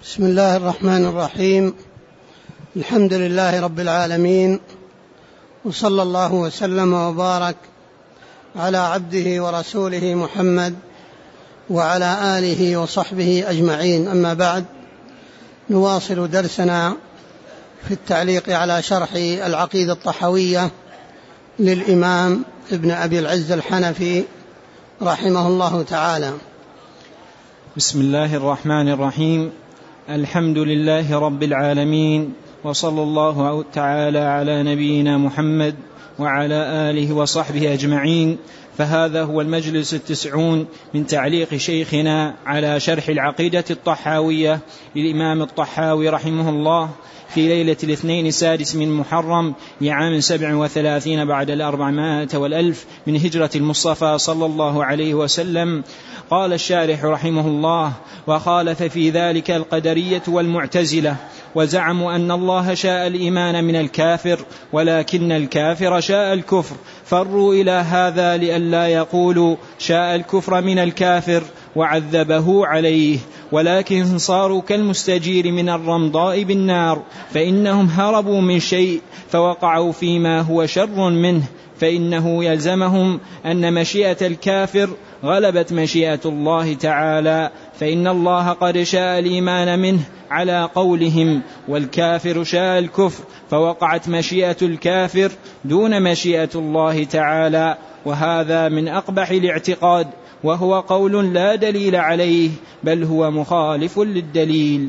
بسم الله الرحمن الرحيم. الحمد لله رب العالمين، وصلى الله وسلم وبارك على عبده ورسوله محمد وعلى آله وصحبه أجمعين. أما بعد، نواصل درسنا في التعليق على شرح العقيدة الطحاوية للإمام ابن أبي العز الحنفي رحمه الله تعالى. بسم الله الرحمن الرحيم. الحمد لله رب العالمين، وصلى الله تعالى على نبينا محمد وعلى آله وصحبه أجمعين. فهذا هو المجلس 90 من تعليق شيخنا على شرح العقيدة الطحاوية للإمام الطحاوي رحمه الله في ليلة الاثنين السادس من محرم لعام 37 بعد 400 من هجرة المصطفى صلى الله عليه وسلم. قال الشارح رحمه الله: وخالف في ذلك القدرية والمعتزلة، وزعموا أن الله شاء الإيمان من الكافر، ولكن الكافر شاء الكفر، فروا إلى هذا لئلا يقولوا شاء الكفر من الكافر وعذبه عليه، ولكن صاروا كالمستجير من الرمضاء بالنار، فإنهم هربوا من شيء فوقعوا فيما هو شر منه، فإنه يلزمهم أن مشيئة الكافر غلبت مشيئة الله تعالى، فإن الله قد شاء الإيمان منه على قولهم، والكافر شاء الكفر، فوقعت مشيئة الكافر دون مشيئة الله تعالى، وهذا من أقبح الاعتقاد، وهو قول لا دليل عليه، بل هو مخالف للدليل.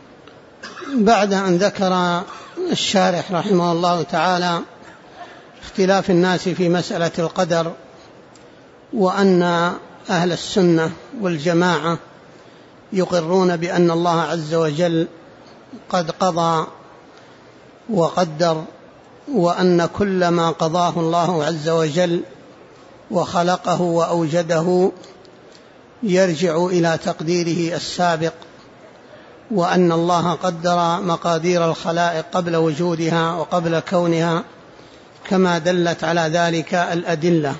بعد أن ذكر الشارح رحمه الله تعالى اختلاف الناس في مسألة القدر، وأن أهل السنة والجماعة يقرون بأن الله عز وجل قد قضى وقدر، وأن كل ما قضاه الله عز وجل وخلقه وأوجده يرجع إلى تقديره السابق، وأن الله قدر مقادير الخلائق قبل وجودها وقبل كونها كما دلت على ذلك الأدلة.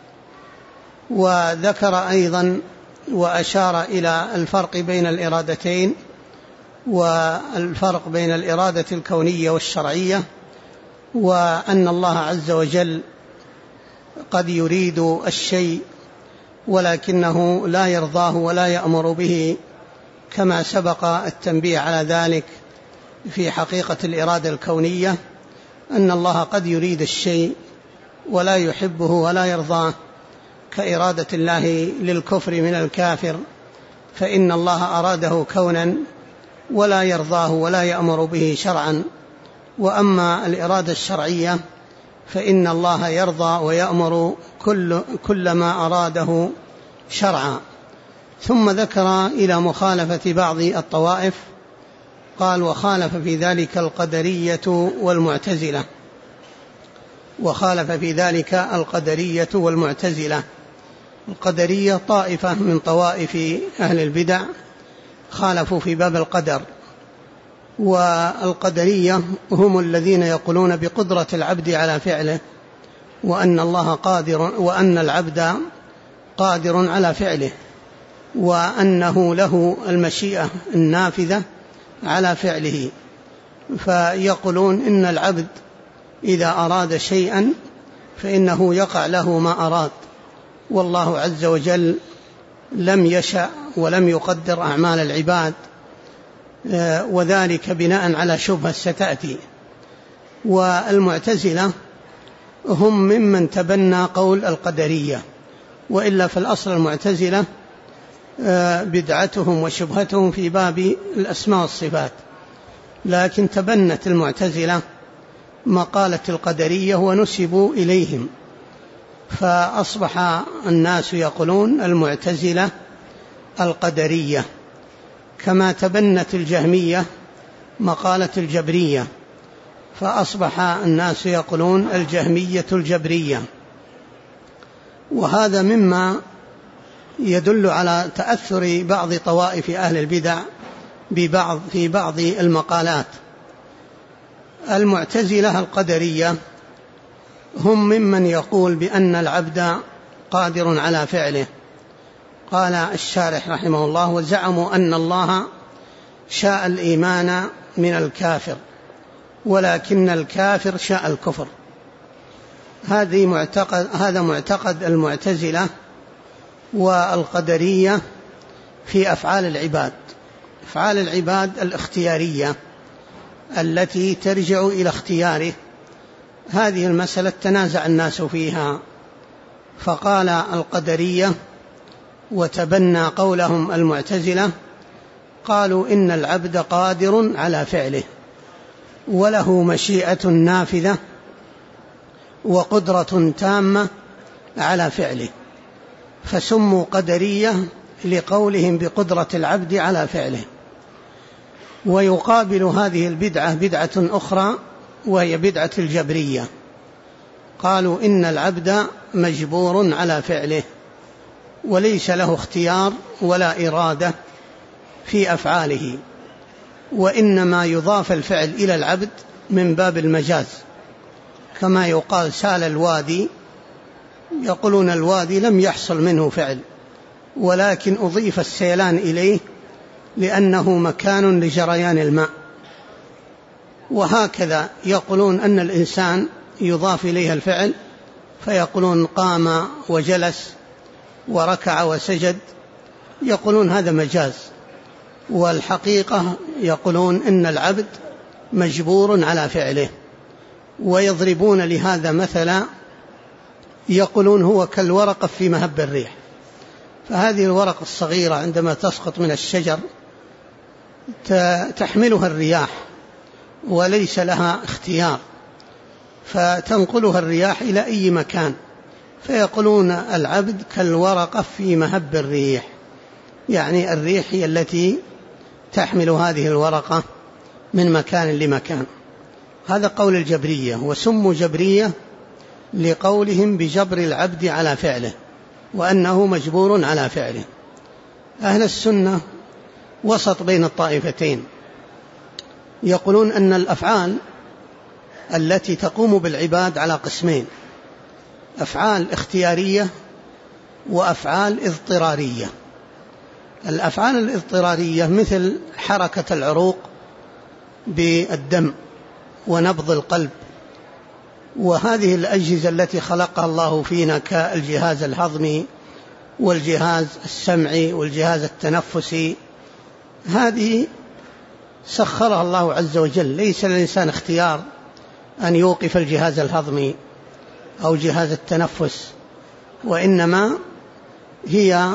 وذكر أيضا وأشار إلى الفرق بين الإرادتين، والفرق بين الإرادة الكونية والشرعية، وأن الله عز وجل قد يريد الشيء ولكنه لا يرضاه ولا يأمر به، كما سبق التنبيه على ذلك في حقيقة الإرادة الكونية، أن الله قد يريد الشيء ولا يحبه ولا يرضاه، كإرادة الله للكفر من الكافر، فإن الله أراده كونا ولا يرضاه ولا يأمر به شرعا. وأما الإرادة الشرعية فإن الله يرضى ويأمر كل ما أراده شرعا. ثم ذكر إلى مخالفة بعض الطوائف، قال: وخالف في ذلك القدرية والمعتزلة. وخالف في ذلك القدرية والمعتزلة. القدرية طائفة من طوائف أهل البدع خالفوا في باب القدر، والقدرية هم الذين يقولون بقدرة العبد على فعله، وأن الله قادر، وأن العبد قادر على فعله، وأنه له المشيئة النافذة على فعله. فيقولون إن العبد إذا أراد شيئا فإنه يقع له ما أراد، والله عز وجل لم يشأ ولم يقدر أعمال العباد، وذلك بناء على شبهة ستأتي. والمعتزلة هم ممن تبنى قول القدرية، وإلا في الأصل المعتزلة بدعتهم وشبهتهم في باب الأسماء والصفات، لكن تبنت المعتزلة مقالة القدرية ونسبوا إليهم، فأصبح الناس يقولون المعتزلة القدرية، كما تبنت الجهمية مقالة الجبرية، فأصبح الناس يقولون الجهمية الجبرية. وهذا مما يدل على تأثر بعض طوائف أهل البدع في بعض المقالات. المعتزلة القدرية هم ممن يقول بأن العبد قادر على فعله. قال الشارح رحمه الله: وزعموا أن الله شاء الإيمان من الكافر، ولكن الكافر شاء الكفر. هذا معتقد المعتزلة والقدرية في أفعال العباد. أفعال العباد الاختيارية التي ترجع إلى اختياره، هذه المسألة تنازع الناس فيها، فقال القدرية وتبنى قولهم المعتزلة، قالوا إن العبد قادر على فعله وله مشيئة نافذة وقدرة تامة على فعله، فسموا قدرية لقولهم بقدرة العبد على فعله. ويقابل هذه البدعة بدعة أخرى وهي بدعة الجبرية، قالوا إن العبد مجبور على فعله وليس له اختيار ولا إرادة في أفعاله، وإنما يضاف الفعل إلى العبد من باب المجاز، كما يقال سال الوادي، يقولون الوادي لم يحصل منه فعل ولكن أضيف السيلان إليه لأنه مكان لجريان الماء. وهكذا يقولون أن الإنسان يضاف إليه الفعل، فيقولون قام وجلس وركع وسجد، يقولون هذا مجاز، والحقيقة يقولون إن العبد مجبور على فعله. ويضربون لهذا مثلا، يقولون هو كالورقة في مهب الريح، فهذه الورقة الصغيرة عندما تسقط من الشجر تحملها الرياح وليس لها اختيار، فتنقلها الرياح إلى أي مكان، فيقولون العبد كالورقة في مهب الريح، يعني الريح هي التي تحمل هذه الورقة من مكان لمكان. هذا قول الجبرية، وسموا جبرية لقولهم بجبر العبد على فعله وأنه مجبور على فعله. أهل السنة وسط بين الطائفتين، يقولون أن الأفعال التي تقوم بالعباد على قسمين: أفعال اختيارية وأفعال اضطرارية. الأفعال الاضطرارية مثل حركة العروق بالدم ونبض القلب، وهذه الأجهزة التي خلقها الله فينا كالجهاز الهضمي والجهاز السمعي والجهاز التنفسي، هذه سخرها الله عز وجل، ليس للإنسان اختيار أن يوقف الجهاز الهضمي أو جهاز التنفس، وإنما هي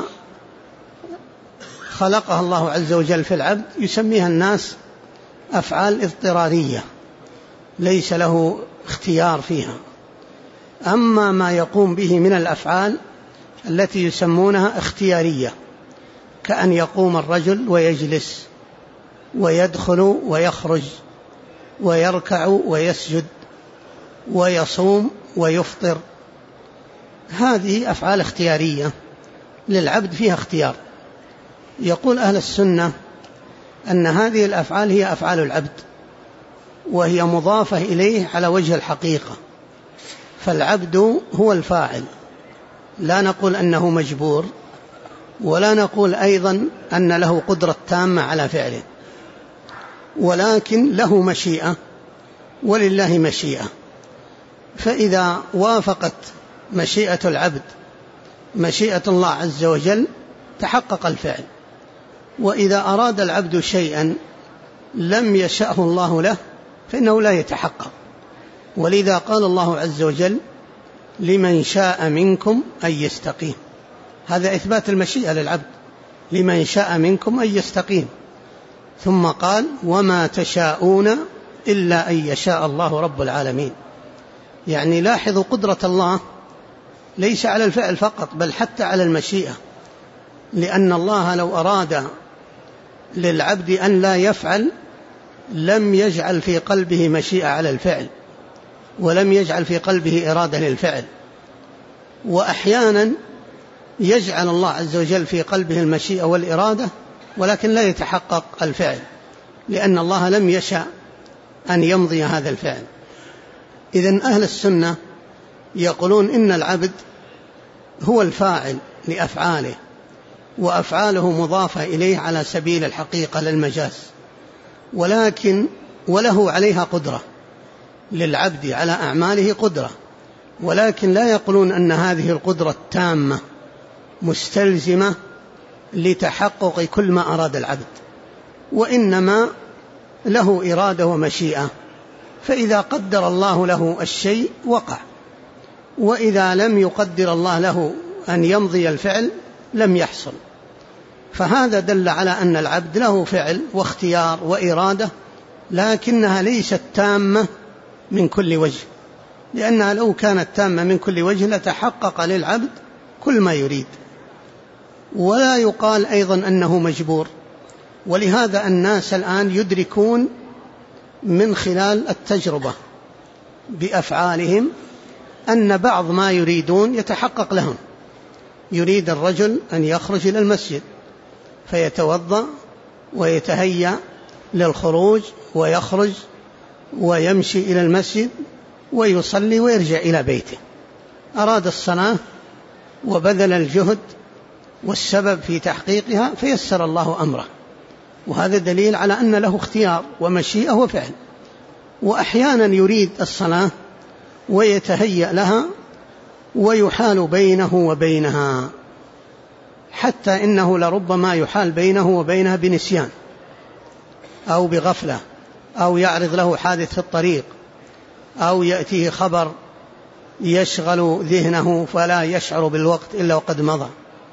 خلقها الله عز وجل في العبد، يسميها الناس أفعال اضطرارية ليس له اختيار فيها. أما ما يقوم به من الأفعال التي يسمونها اختيارية، كأن يقوم الرجل ويجلس ويدخل ويخرج ويركع ويسجد ويصوم ويفطر، هذه أفعال اختيارية للعبد فيها اختيار. يقول أهل السنة أن هذه الأفعال هي أفعال العبد، وهي مضافة إليه على وجه الحقيقة، فالعبد هو الفاعل، لا نقول أنه مجبور، ولا نقول أيضا أن له قدرة تامة على فعله، ولكن له مشيئة ولله مشيئة. فإذا وافقت مشيئة العبد مشيئة الله عز وجل تحقق الفعل، وإذا أراد العبد شيئا لم يشأه الله له فإنه لا يتحقق. ولذا قال الله عز وجل: لمن شاء منكم أن يستقيم. هذا إثبات المشيئة للعبد، لمن شاء منكم أن يستقيم. ثم قال: وما تشاءون إلا أن يشاء الله رب العالمين. يعني لاحظوا قدرة الله ليس على الفعل فقط، بل حتى على المشيئة، لأن الله لو أراد للعبد أن لا يفعل لم يجعل في قلبه مشيئة على الفعل، ولم يجعل في قلبه إرادة للفعل. وأحيانا يجعل الله عز وجل في قلبه المشيئة والإرادة ولكن لا يتحقق الفعل، لأن الله لم يشاء أن يمضي هذا الفعل. إذن أهل السنة يقولون إن العبد هو الفاعل لأفعاله، وأفعاله مضافة إليه على سبيل الحقيقة للمجاز، ولكن وله عليها قدرة، للعبد على أعماله قدرة، ولكن لا يقولون أن هذه القدرة التامة مستلزمة لتحقق كل ما أراد العبد، وإنما له إرادة ومشيئة، فإذا قدر الله له الشيء وقع، وإذا لم يقدر الله له أن يمضي الفعل لم يحصل. فهذا دل على أن العبد له فعل واختيار وإرادة، لكنها ليست تامة من كل وجه، لأنها لو كانت تامة من كل وجه لتحقق للعبد كل ما يريد. ولا يقال أيضا أنه مجبور، ولهذا الناس الآن يدركون من خلال التجربة بأفعالهم أن بعض ما يريدون يتحقق لهم. يريد الرجل أن يخرج إلى المسجد فيتوضأ ويتهيأ للخروج ويخرج ويمشي إلى المسجد ويصلي ويرجع إلى بيته. أراد الصلاة وبذل الجهد والسبب في تحقيقها فيسر الله أمره، وهذا دليل على أن له اختيار ومشيئة وفعل. وأحيانا يريد الصلاة ويتهيأ لها ويحال بينه وبينها، حتى إنه لربما يحال بينه وبينها بنسيان أو بغفلة، أو يعرض له حادث في الطريق، أو يأتيه خبر يشغل ذهنه فلا يشعر بالوقت إلا وقد مضى.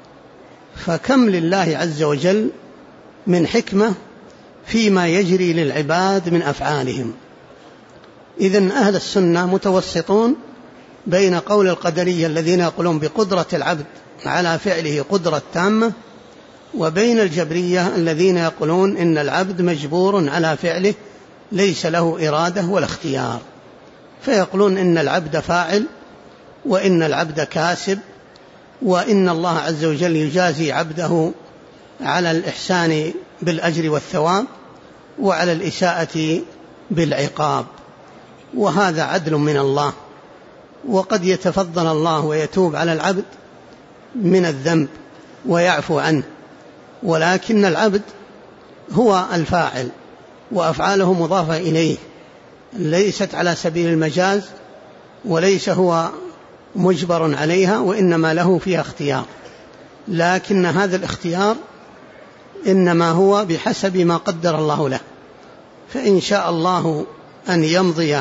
فكم لله عز وجل من حكمة فيما يجري للعباد من أفعالهم. إذن أهل السنة متوسطون بين قول القدرية الذين يقولون بقدرة العبد على فعله قدرة تامة، وبين الجبرية الذين يقولون إن العبد مجبور على فعله ليس له إرادة ولا اختيار، فيقولون إن العبد فاعل وإن العبد كاسب، وإن الله عز وجل يجازي عبده على الإحسان بالأجر والثواب وعلى الإساءة بالعقاب، وهذا عدل من الله. وقد يتفضل الله ويتوب على العبد من الذنب ويعفو عنه، ولكن العبد هو الفاعل وأفعاله مضافة إليه، ليست على سبيل المجاز، وليس هو مجبر عليها، وإنما له فيها اختيار، لكن هذا الاختيار إنما هو بحسب ما قدر الله له. فإن شاء الله أن يمضي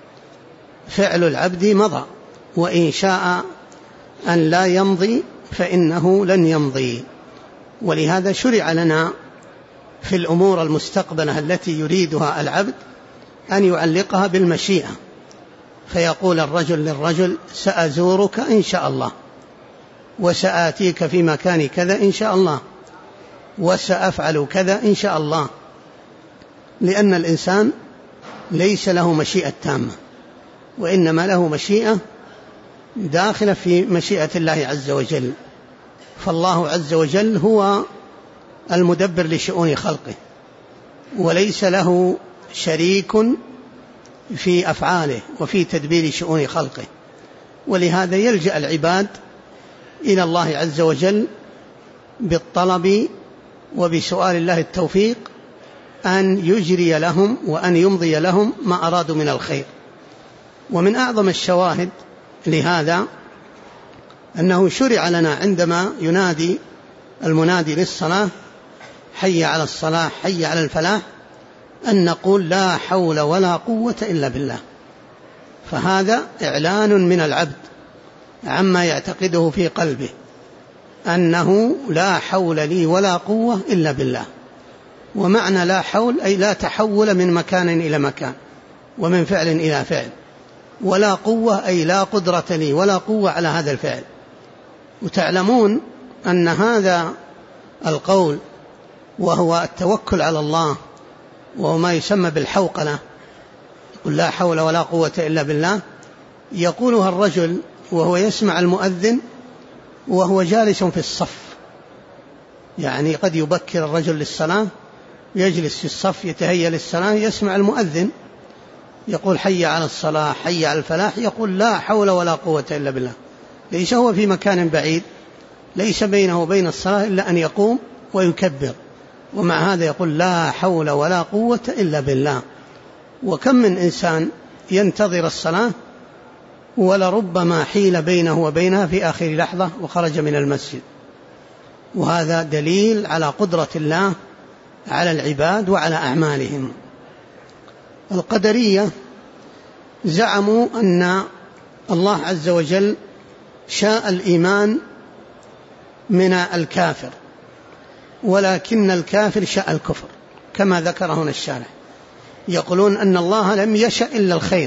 فعل العبد مضى، وإن شاء أن لا يمضي فإنه لن يمضي. ولهذا شرع لنا في الأمور المستقبلة التي يريدها العبد أن يعلقها بالمشيئة، فيقول الرجل للرجل سأزورك إن شاء الله، وسآتيك في مكان كذا إن شاء الله، وسأفعل كذا إن شاء الله، لأن الإنسان ليس له مشيئة تامة، وإنما له مشيئة داخلة في مشيئة الله عز وجل. فالله عز وجل هو المدبر لشؤون خلقه، وليس له شريك في أفعاله وفي تدبير شؤون خلقه. ولهذا يلجأ العباد إلى الله عز وجل بالطلب وبسؤال الله التوفيق أن يجري لهم وأن يمضي لهم ما أرادوا من الخير. ومن أعظم الشواهد لهذا أنه شرع لنا عندما ينادي المنادي للصلاة حي على الصلاة حي على الفلاح أن نقول لا حول ولا قوة إلا بالله، فهذا إعلان من العبد عما يعتقده في قلبه أنه لا حول لي ولا قوة إلا بالله. ومعنى لا حول أي لا تحول من مكان إلى مكان ومن فعل إلى فعل، ولا قوة أي لا قدرة لي ولا قوة على هذا الفعل. وتعلمون أن هذا القول وهو التوكل على الله وهو ما يسمى بالحوقلة، يقول لا حول ولا قوة إلا بالله، يقولها الرجل وهو يسمع المؤذن وهو جالس في الصف، يعني قد يبكر الرجل للصلاة يجلس في الصف يتهيأ للصلاة يسمع المؤذن يقول حي على الصلاة حي على الفلاح، يقول لا حول ولا قوة إلا بالله، ليس هو في مكان بعيد، ليس بينه وبين الصلاة إلا أن يقوم ويكبر ومع هذا يقول لا حول ولا قوة إلا بالله. وكم من إنسان ينتظر الصلاة ولربما حيل بينه وبينها في آخر لحظة وخرج من المسجد، وهذا دليل على قدرة الله على العباد وعلى أعمالهم. القدرية زعموا أن الله عز وجل شاء الإيمان من الكافر، ولكن الكافر شاء الكفر كما ذكر هنا الشارح. يقولون أن الله لم يشأ إلا الخير،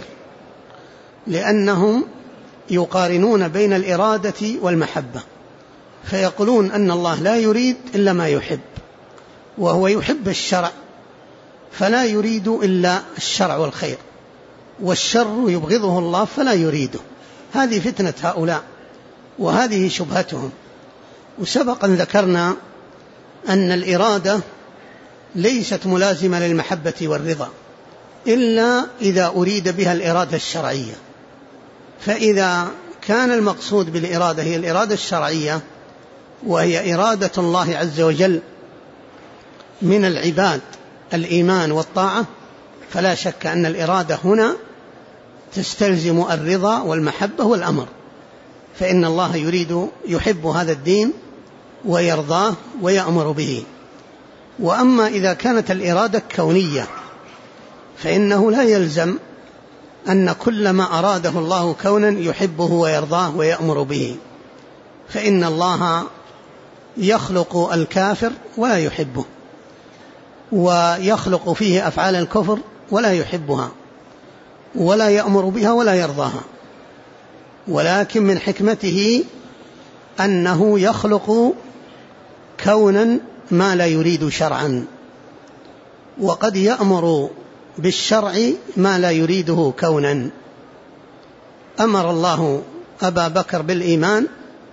لأنهم يقارنون بين الإرادة والمحبة، فيقولون أن الله لا يريد إلا ما يحب، وهو يحب الشرع فلا يريد إلا الشرع والخير، والشر يبغضه الله فلا يريده. هذه فتنة هؤلاء وهذه شبهتهم. وسبقا ذكرنا أن الإرادة ليست ملازمة للمحبة والرضا إلا إذا أريد بها الإرادة الشرعية. فإذا كان المقصود بالإرادة هي الإرادة الشرعية وهي إرادة الله عز وجل من العباد الإيمان والطاعة، فلا شك أن الإرادة هنا تستلزم الرضا والمحبة والأمر، فإن الله يحب هذا الدين ويرضاه ويأمر به. وأما إذا كانت الإرادة كونية فإنه لا يلزم أن كل ما أراده الله كونا يحبه ويرضاه ويأمر به، فإن الله يخلق الكافر ولا يحبه، ويخلق فيه أفعال الكفر ولا يحبها ولا يأمر بها ولا يرضاها، ولكن من حكمته أنه يخلق كونا ما لا يريد شرعا، وقد يأمر بالشرع ما لا يريده كونا. أمر الله أبا بكر بالإيمان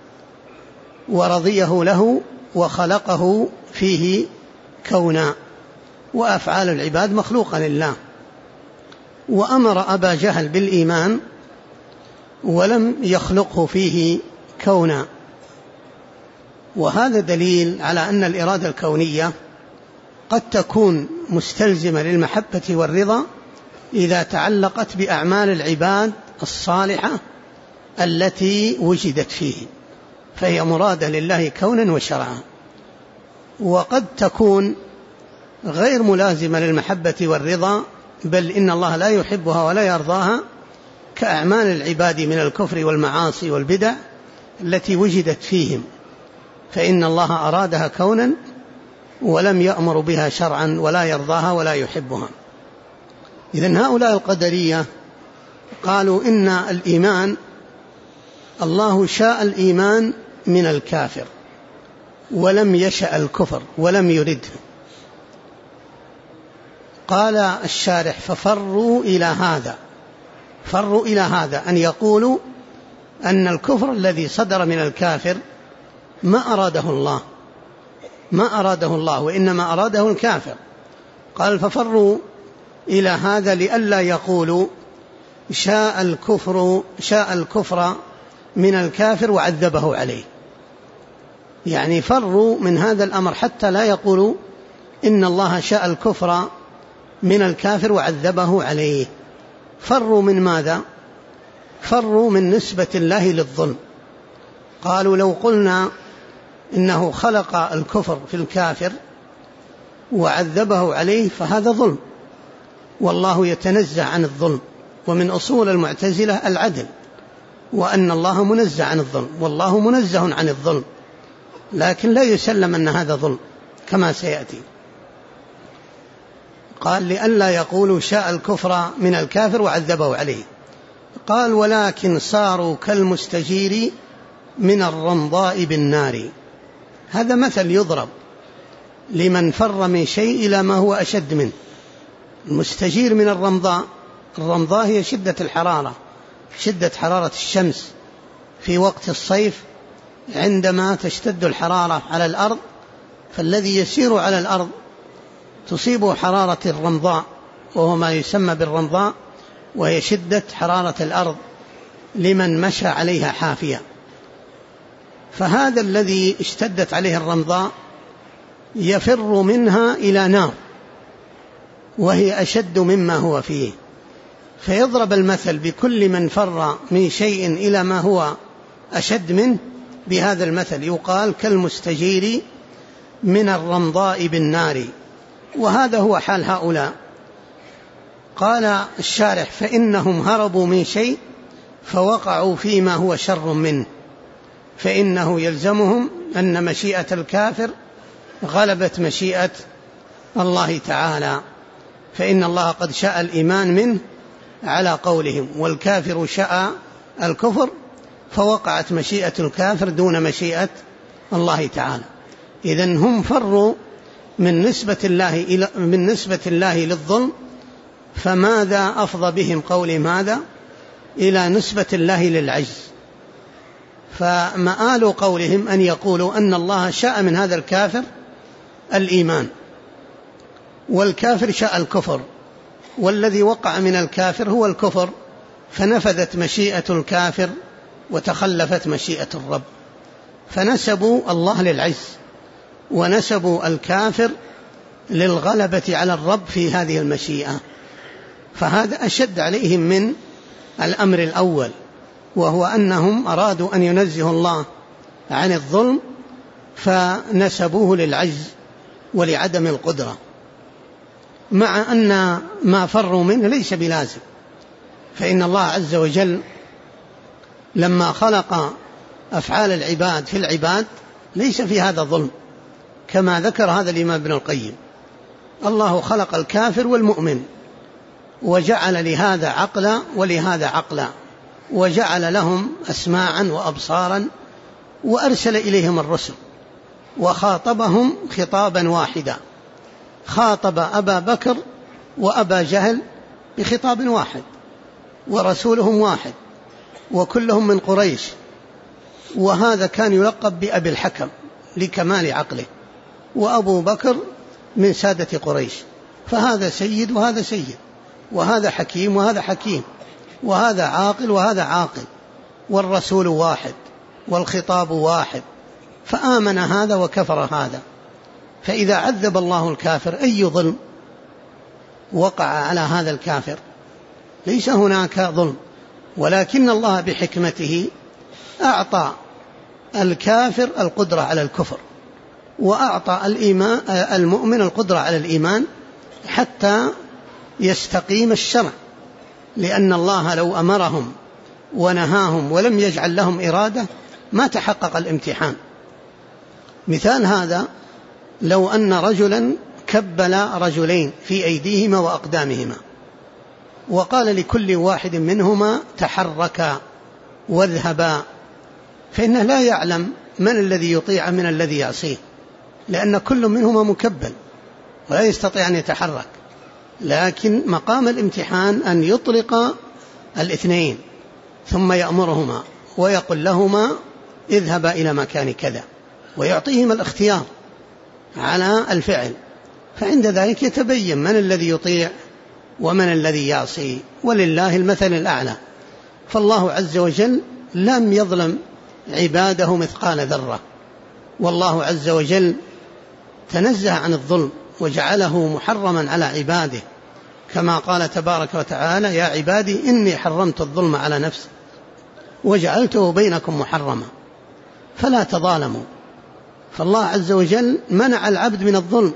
ورضيه له وخلقه فيه كونا، وأفعال العباد مخلوقة لله. وأمر أبا جهل بالإيمان ولم يخلقه فيه كونا، وهذا دليل على أن الإرادة الكونية قد تكون مستلزمة للمحبة والرضا إذا تعلقت بأعمال العباد الصالحة التي وجدت فيه، فهي مرادة لله كونا وشرعا. وقد تكون غير ملازمة للمحبة والرضا، بل إن الله لا يحبها ولا يرضاها، كأعمال العباد من الكفر والمعاصي والبدع التي وجدت فيهم، فإن الله أرادها كونا ولم يأمر بها شرعا ولا يرضاها ولا يحبها. إذن هؤلاء القدرية قالوا إن الإيمان الله شاء الإيمان من الكافر ولم يشأ الكفر ولم يرده. قال الشارح ففروا إلى هذا أن يقولوا أن الكفر الذي صدر من الكافر ما أراده الله وإنما أراده الكافر. قال ففروا إلى هذا لئلا يقولوا شاء الكفر من الكافر وعذبه عليه، يعني فروا من هذا الأمر حتى لا يقولوا إن الله شاء الكفر من الكافر وعذبه عليه. فروا من ماذا؟ فروا من نسبة الله للظلم. قالوا لو قلنا إنه خلق الكفر في الكافر وعذبه عليه فهذا ظلم، والله يتنزه عن الظلم، ومن أصول المعتزلة العدل، وأن الله منزه عن الظلم، والله منزه عن الظلم، لكن لا يسلم أن هذا ظلم كما سيأتي. قال لئلا يقولوا شاء الكفر من الكافر وعذبه عليه. قال ولكن صاروا كالمستجير من الرمضاء بالنار. هذا مثل يضرب لمن فر من شيء إلى ما هو أشد منه. المستجير من الرمضاء هي شدة الحرارة، شدة حرارة الشمس في وقت الصيف عندما تشتد الحرارة على الأرض، فالذي يسير على الأرض تصيبه حرارة الرمضاء، وهو ما يسمى بالرمضاء، وهي شدة حرارة الأرض لمن مشى عليها حافية. فهذا الذي اشتدت عليه الرمضاء يفر منها إلى نار وهي أشد مما هو فيه، فيضرب المثل بكل من فر من شيء إلى ما هو أشد منه بهذا المثل، يقال كالمستجير من الرمضاء بالنار. وهذا هو حال هؤلاء. قال الشارح: فإنهم هربوا من شيء فوقعوا فيما هو شر منه، فإنه يلزمهم أن مشيئة الكافر غلبت مشيئة الله تعالى، فإن الله قد شاء الإيمان منه على قولهم، والكافر شاء الكفر، فوقعت مشيئة الكافر دون مشيئة الله تعالى. إذن هم فروا من نسبة الله للظلم، فماذا أفضى بهم قولهم هذا إلى نسبة الله للعجز؟ فمآل قولهم أن يقولوا أن الله شاء من هذا الكافر الإيمان، والكافر شاء الكفر، والذي وقع من الكافر هو الكفر، فنفذت مشيئة الكافر وتخلفت مشيئة الرب، فنسبوا الله للعجز ونسبوا الكافر للغلبة على الرب في هذه المشيئة. فهذا أشد عليهم من الأمر الأول، وهو أنهم أرادوا أن ينزهوا الله عن الظلم فنسبوه للعجز ولعدم القدرة، مع أن ما فروا منه ليس بلازم. فإن الله عز وجل لما خلق أفعال العباد في العباد ليس في هذا ظلم، كما ذكر هذا الإمام ابن القيم. الله خلق الكافر والمؤمن وجعل لهذا عقلا ولهذا عقلا، وجعل لهم أسماعا وأبصارا، وأرسل إليهم الرسل وخاطبهم خطابا واحدا، خاطب أبا بكر وأبا جهل بخطاب واحد، ورسولهم واحد، وكلهم من قريش، وهذا كان يلقب بأبي الحكم لكمال عقله، وأبو بكر من سادة قريش، فهذا سيد وهذا سيد، وهذا حكيم وهذا حكيم، وهذا عاقل وهذا عاقل، والرسول واحد والخطاب واحد، فآمن هذا وكفر هذا. فإذا عذب الله الكافر أي ظلم وقع على هذا الكافر؟ ليس هناك ظلم، ولكن الله بحكمته أعطى الكافر القدرة على الكفر، وأعطى المؤمن القدرة على الإيمان حتى يستقيم الشرع، لأن الله لو أمرهم ونهاهم ولم يجعل لهم إرادة ما تحقق الامتحان. مثال هذا لو أن رجلا كبل رجلين في أيديهما وأقدامهما، وقال لكل واحد منهما تحركا واذهبا، فإنه لا يعلم من الذي يطيع من الذي يعصيه، لأن كل منهما مكبل ولا يستطيع أن يتحرك. لكن مقام الامتحان أن يطلق الاثنين ثم يأمرهما ويقول لهما اذهبا إلى مكان كذا، ويعطيهما الاختيار على الفعل، فعند ذلك يتبين من الذي يطيع ومن الذي يعصي، ولله المثل الأعلى. فالله عز وجل لم يظلم عباده مثقال ذرة، والله عز وجل تنزه عن الظلم وجعله محرما على عباده، كما قال تبارك وتعالى: يا عبادي إني حرمت الظلم على نفسي وجعلته بينكم محرما فلا تظالموا. فالله عز وجل منع العبد من الظلم،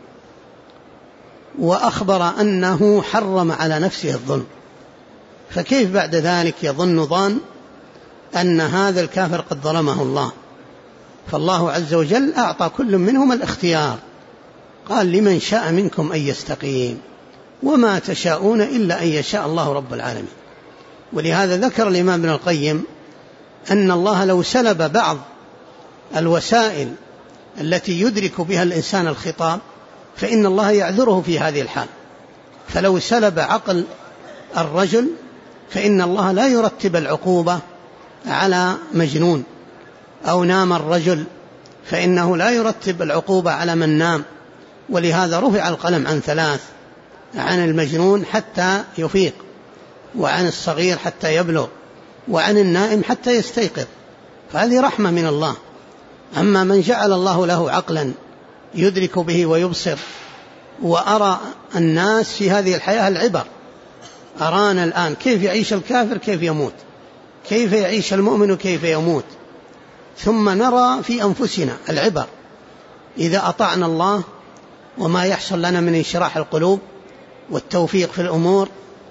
وأخبر أنه حرم على نفسه الظلم، فكيف بعد ذلك يظن ظان أن هذا الكافر قد ظلمه الله؟ فالله عز وجل أعطى كل منهم الاختيار، قال: لمن شاء منكم أن يستقيم وما تشاءون إلا أن يشاء الله رب العالمين. ولهذا ذكر الإمام ابن القيم أن الله لو سلب بعض الوسائل التي يدرك بها الإنسان الخطاب فإن الله يعذره في هذه الحال. فلو سلب عقل الرجل فإن الله لا يرتب العقوبة على مجنون، أو نام الرجل فإنه لا يرتب العقوبة على من نام، ولهذا رفع القلم عن ثلاث: عن المجنون حتى يفيق، وعن الصغير حتى يبلغ، وعن النائم حتى يستيقظ. فهذه رحمة من الله. أما من جعل الله له عقلا يدرك به ويبصر. وأرى الناس في هذه الحياة العبر، أرانا الآن كيف يعيش الكافر، كيف يموت، كيف يعيش المؤمن، كيف يموت. ثم نرى في أنفسنا العبر إذا أطعنا الله، وما يحصل لنا من انشراح القلوب والتوفيق في الأمور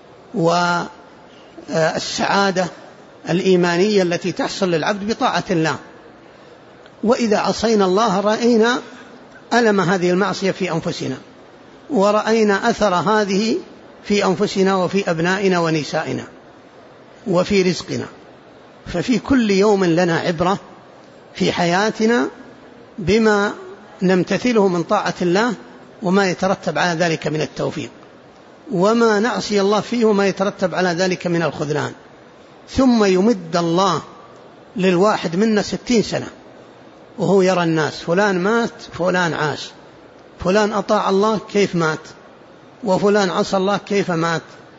والسعادة الإيمانية التي تحصل للعبد بطاعة الله. وإذا عصينا الله رأينا ألم هذه المعصية في أنفسنا، ورأينا أثر هذه في أنفسنا وفي أبنائنا ونسائنا وفي رزقنا. ففي كل يوم لنا عبرة في حياتنا بما نمتثله من طاعة الله وما يترتب على ذلك من التوفيق، وما نعصي الله فيه وما يترتب على ذلك من الخذلان. ثم يمد الله للواحد منا 60 سنة وهو يرى الناس، فلان مات، فلان عاش، فلان أطاع الله كيف مات، وفلان عصى الله كيف مات.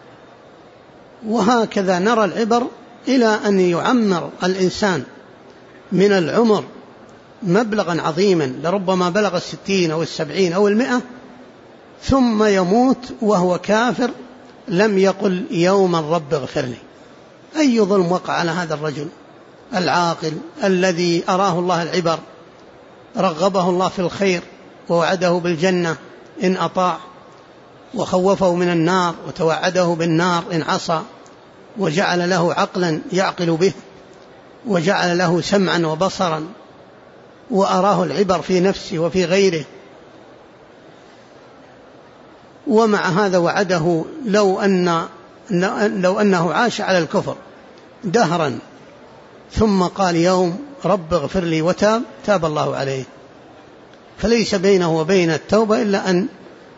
وهكذا نرى العبر إلى أن يعمر الإنسان من العمر مبلغا عظيما، لربما بلغ 60 أو 70 أو 100، ثم يموت وهو كافر لم يقل يوما رب اغفر لي. أي ظلم وقع على هذا الرجل العاقل الذي أراه الله العبر، رغبه الله في الخير ووعده بالجنة إن أطاع، وخوفه من النار وتوعده بالنار إن عصى، وجعل له عقلا يعقل به، وجعل له سمعا وبصرا، وأراه العبر في نفسه وفي غيره. ومع هذا وعده لو أنه عاش على الكفر دهرا ثم قال يوم رب اغفر لي وتاب، تاب الله عليه. فليس بينه وبين التوبة إلا أن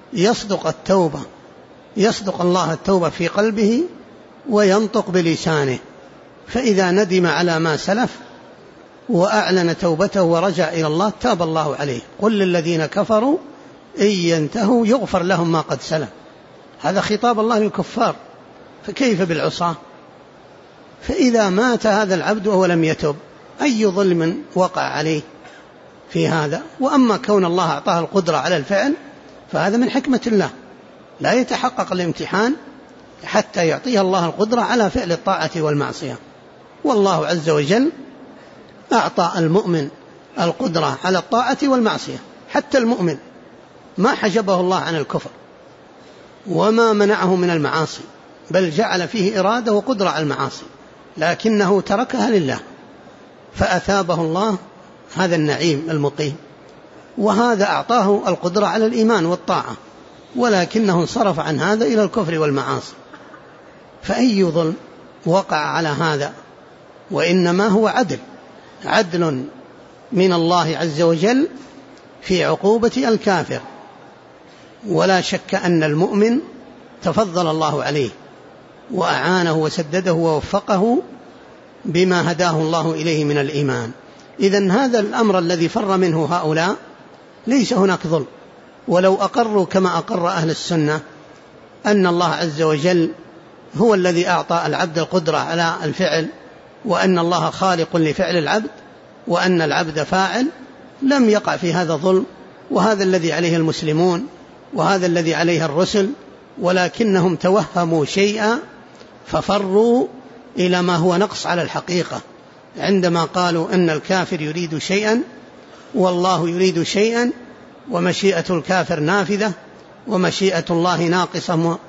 يصدق الله التوبة في قلبه وينطق بلسانه. فإذا ندم على ما سلف وأعلن توبته ورجع إلى الله تاب الله عليه. قل للذين كفروا إن ينتهوا يغفر لهم ما قد سلف. هذا خطاب الله للكفار، فكيف بالعصاة؟ فإذا مات هذا العبد وهو لم يتب أي ظلم وقع عليه في هذا؟ وأما كون الله أعطاه القدرة على الفعل فهذا من حكمة الله، لا يتحقق الامتحان حتى يعطيه الله القدرة على فعل الطاعة والمعصية. والله عز وجل أعطى المؤمن القدرة على الطاعة والمعصية، حتى المؤمن ما حجبه الله عن الكفر وما منعه من المعاصي، بل جعل فيه إرادة وقدرة على المعاصي، لكنه تركها لله فأثابه الله هذا النعيم المقيم. وهذا أعطاه القدرة على الإيمان والطاعة، ولكنه انصرف عن هذا إلى الكفر والمعاصي. فأي ظلم وقع على هذا؟ وإنما هو عدل من الله عز وجل في عقوبة الكافر. ولا شك أن المؤمن تفضل الله عليه وأعانه وسدده ووفقه بما هداه الله إليه من الإيمان. إذن هذا الأمر الذي فر منه هؤلاء ليس هناك ظلم. ولو أقروا كما أقر أهل السنة أن الله عز وجل هو الذي أعطى العبد القدرة على الفعل، وأن الله خالق لفعل العبد، وأن العبد فاعل، لم يقع في هذا ظلم. وهذا الذي عليه المسلمون، وهذا الذي عليه الرسل، ولكنهم توهموا شيئا ففروا إلى ما هو نقص على الحقيقة، عندما قالوا أن الكافر يريد شيئا والله يريد شيئا، ومشيئة الكافر نافذة ومشيئة الله ناقصة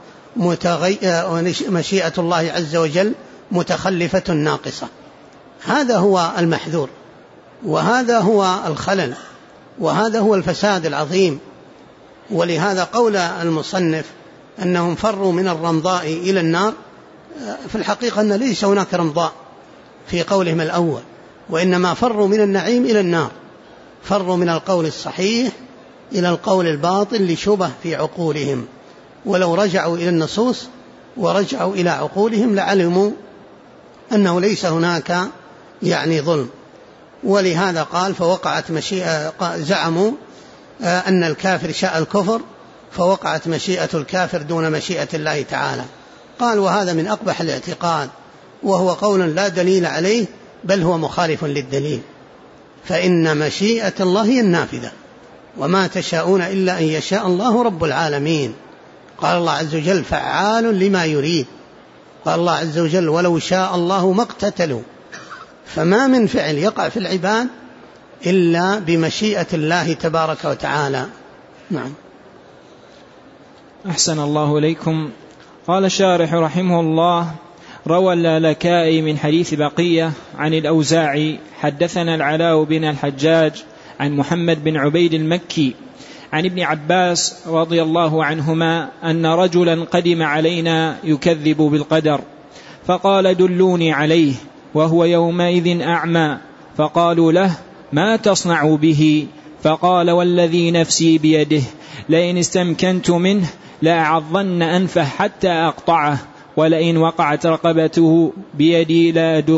ومشيئة الله عز وجل متخلفة ناقصة. هذا هو المحذور، وهذا هو الخلل، وهذا هو الفساد العظيم. ولهذا قول المصنف أنهم فروا من الرمضاء إلى النار، في الحقيقة أن ليس هناك رمضاء في قولهم الأول، وإنما فروا من النعيم إلى النار، فروا من القول الصحيح إلى القول الباطل لشبه في عقولهم. ولو رجعوا إلى النصوص ورجعوا إلى عقولهم لعلموا أنه ليس هناك ظلم. ولهذا قال فوقعت مشيئة، زعموا أن الكافر شاء الكفر فوقعت مشيئة الكافر دون مشيئة الله تعالى. قال وهذا من أقبح الاعتقاد، وهو قول لا دليل عليه، بل هو مخالف للدليل. فإن مشيئة الله هي النافذة، وما تشاءون إلا أن يشاء الله رب العالمين. قال الله عز وجل فعال لما يريد. قال الله عز وجل ولو شاء الله ما اقتتلوا. فما من فعل يقع في العباد إلا بمشيئة الله تبارك وتعالى. نعم. أحسن الله إليكم. قال الشارح رحمه الله: روى اللالكائي من حديث بقية عن الأوزاعي حدثنا العلاء بن الحجاج عن محمد بن عبيد المكي عن ابن عباس رضي الله عنهما أن رجلا قدم علينا يكذب بالقدر، فقال دلوني عليه، وهو يومئذ أعمى، فقالوا له ما تصنع به؟ فقال والذي نفسي بيده لئن استمكنت منه لأعضن أنفه حتى أقطعه، ولئن وقعت رقبته بيدي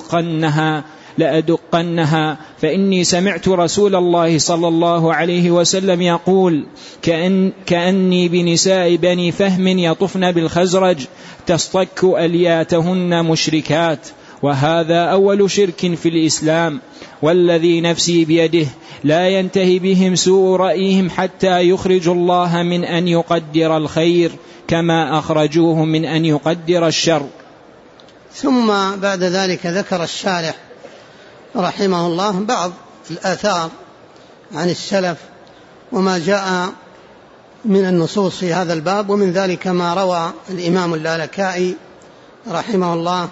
لأدقنها، فإني سمعت رسول الله صلى الله عليه وسلم يقول كأني بنساء بني فهم يطفن بالخزرج تصطك ألياتهن مشركات، وهذا أول شرك في الإسلام، والذي نفسي بيده لا ينتهي بهم سوء رأيهم حتى يخرج الله من أن يقدر الخير كما أخرجوه من أن يقدر الشر. ثم بعد ذلك ذكر الشارح رحمه الله بعض الآثار عن السلف وما جاء من النصوص في هذا الباب، ومن ذلك ما روى الإمام اللالكائي رحمه الله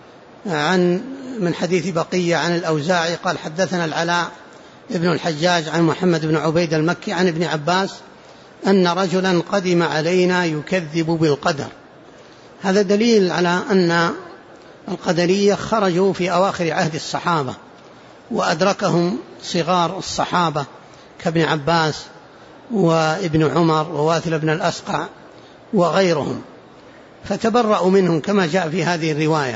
من حديث بقية عن الأوزاعي قال حدثنا العلاء ابن الحجاج عن محمد بن عبيد المكي عن ابن عباس أن رجلا قدم علينا يكذب بالقدر. هذا دليل على أن القدرية خرجوا في أواخر عهد الصحابة، وأدركهم صغار الصحابة كابن عباس وابن عمر وواثل بن الأسقع وغيرهم، فتبرأوا منهم كما جاء في هذه الرواية.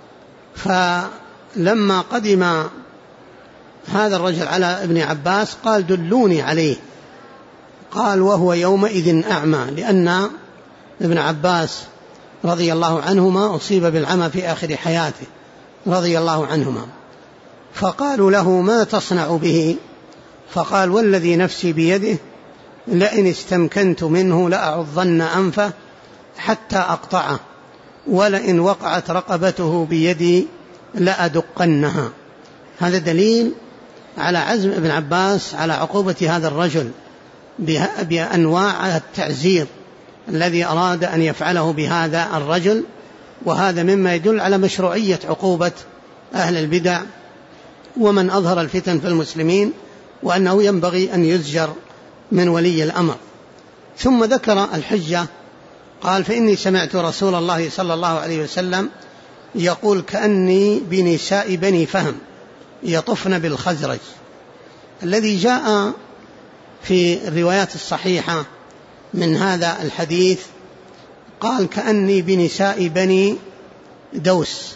فلما قدم هذا الرجل على ابن عباس قال دلوني عليه، قال وهو يومئذ أعمى، لأن ابن عباس رضي الله عنهما أصيب بالعمى في آخر حياته رضي الله عنهما. فقالوا له ما تصنع به؟ فقال والذي نفسي بيده لئن استمكنت منه لأعضن أنفه حتى أقطعه، ولئن وقعت رقبته بيدي لأدقنها. هذا دليل على عزم ابن عباس على عقوبة هذا الرجل بأنواع التعزير الذي أراد أن يفعله بهذا الرجل، وهذا مما يدل على مشروعية عقوبة أهل البدع ومن أظهر الفتن في المسلمين، وأنه ينبغي أن يزجر من ولي الأمر. ثم ذكر الحجة قال فإني سمعت رسول الله صلى الله عليه وسلم يقول كأني بنساء بني فهم يطفن بالخزرج. الذي جاء في الروايات الصحيحة من هذا الحديث قال كأني بنساء بني دوس،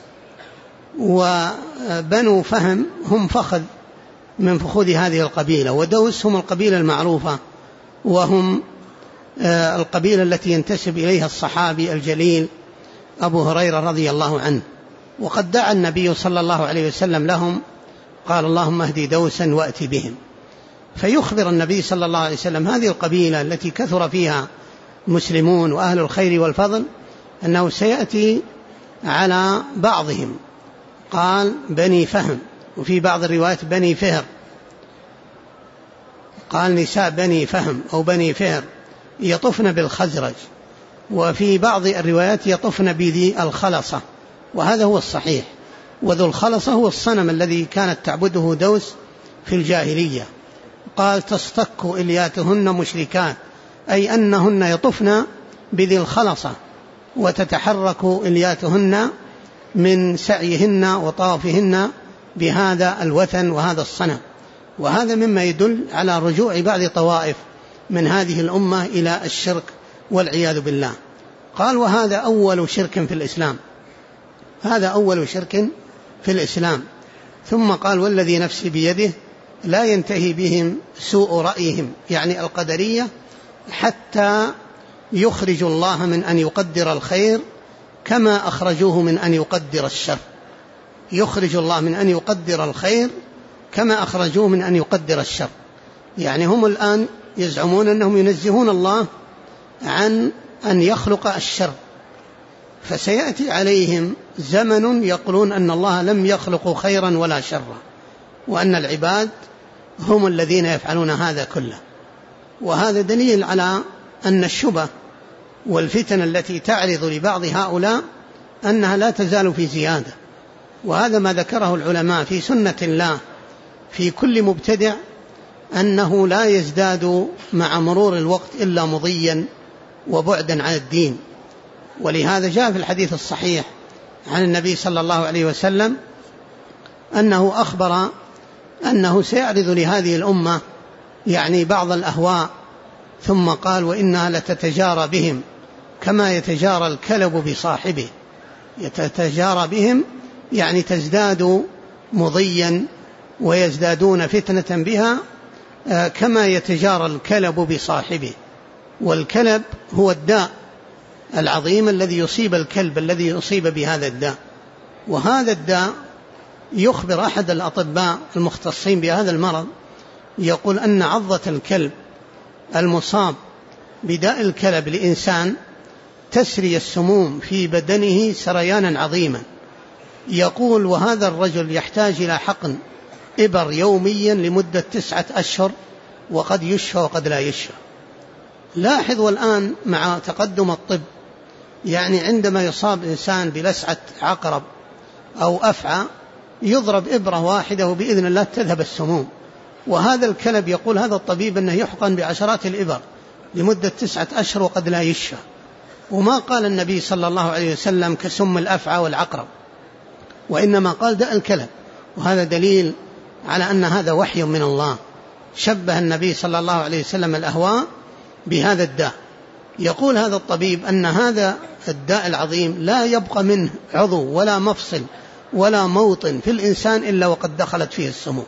وبنو فهم هم فخذ من فخوذ هذه القبيلة، ودوس هم القبيلة المعروفة، وهم القبيلة التي ينتسب إليها الصحابي الجليل أبو هريرة رضي الله عنه. وقد دعا النبي صلى الله عليه وسلم لهم، قال اللهم اهدي دوسا وأت بهم. فيخبر النبي صلى الله عليه وسلم هذه القبيلة التي كثر فيها مسلمون وأهل الخير والفضل أنه سيأتي على بعضهم، قال بني فهم، وفي بعض الروايات بني فهر، قال نساء بني فهم أو بني فهر يطفن بالخزرج، وفي بعض الروايات يطفن بذي الخلصة، وهذا هو الصحيح. وذو الخلصة هو الصنم الذي كانت تعبده دوس في الجاهلية. قال تصطك إلياتهن مشركات، أي أنهن يطفن بذي الخلصة وتتحرك إلياتهن من سعيهن وطوافهن بهذا الوثن وهذا الصنم. وهذا مما يدل على رجوع بعض طوائف من هذه الأمة إلى الشرك والعياذ بالله. قال وهذا أول شرك في الإسلام، هذا أول شرك في الإسلام. ثم قال والذي نفسي بيده لا ينتهي بهم سوء رأيهم، يعني القدرية، حتى يخرج الله من أن يقدر الخير كما أخرجوه من أن يقدر الشر. يخرج الله من أن يقدر الخير كما أخرجوه من أن يقدر الشر. يعني هم الآن يزعمون أنهم ينزهون الله عن أن يخلق الشر، فسيأتي عليهم زمن يقولون أن الله لم يخلق خيرا ولا شرا، وأن العباد هم الذين يفعلون هذا كله. وهذا دليل على أن الشبه والفتن التي تعرض لبعض هؤلاء أنها لا تزال في زيادة، وهذا ما ذكره العلماء في سنة الله في كل مبتدع، أنه لا يزداد مع مرور الوقت إلا مضيا وبعدا عن الدين. ولهذا جاء في الحديث الصحيح عن النبي صلى الله عليه وسلم أنه أخبر أنه سيعرض لهذه الأمة يعني بعض الأهواء، ثم قال: وإنها لتتجارى بهم كما يتجارى الكلب بصاحبه. يتجارى بهم يعني تزداد مضيا ويزدادون فتنة بها كما يتجارى الكلب بصاحبه. والكلب هو الداء العظيم الذي يصيب الكلب، الذي يصيب بهذا الداء. وهذا الداء يخبر أحد الأطباء المختصين بهذا المرض، يقول أن عضة الكلب المصاب بداء الكلب لإنسان تسري السموم في بدنه سريانا عظيما. يقول: وهذا الرجل يحتاج إلى حقن إبر يوميا لمدة 9 أشهر، وقد يشفى وقد لا يشفى. لاحظ الآن مع تقدم الطب، يعني عندما يصاب إنسان بلسعة عقرب أو أفعى يضرب إبرة واحدة وبإذن الله تذهب السموم. وهذا الكلب يقول هذا الطبيب أنه يحقن بعشرات الإبر لمدة 9 أشهر وقد لا يشفى. وما قال النبي صلى الله عليه وسلم كسم الأفعى والعقرب، وإنما قال داء الكلب. وهذا دليل على أن هذا وحي من الله. شبه النبي صلى الله عليه وسلم الأهواء بهذا الداء. يقول هذا الطبيب أن هذا الداء العظيم لا يبقى منه عضو ولا مفصل ولا موطن في الإنسان إلا وقد دخلت فيه السموم.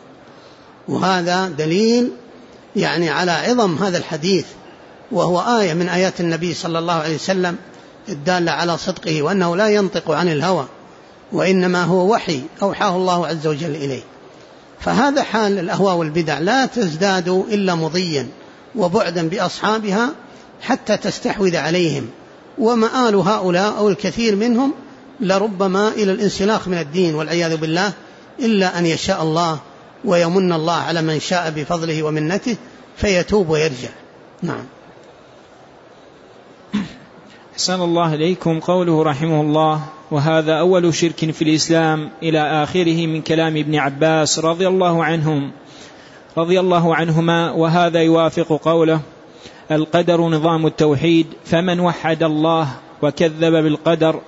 وهذا دليل يعني على عظم هذا الحديث، وهو آية من آيات النبي صلى الله عليه وسلم الدالة على صدقه، وأنه لا ينطق عن الهوى وإنما هو وحي أوحاه الله عز وجل إليه. فهذا حال الأهواء والبدع، لا تزداد إلا مضيا وبعدا بأصحابها حتى تستحوذ عليهم. ومآل هؤلاء أو الكثير منهم لربما إلى الانسلاخ من الدين والعياذ بالله، إلا أن يشاء الله ويمن الله على من شاء بفضله ومنته فيتوب ويرجع. نعم. أحسن الله إليكم. قوله رحمه الله: وهذا أول شرك في الإسلام إلى آخره من كلام ابن عباس رضي الله عنهما. وهذا يوافق قوله: القدر نظام التوحيد، فمن وحد الله وكذب بالقدر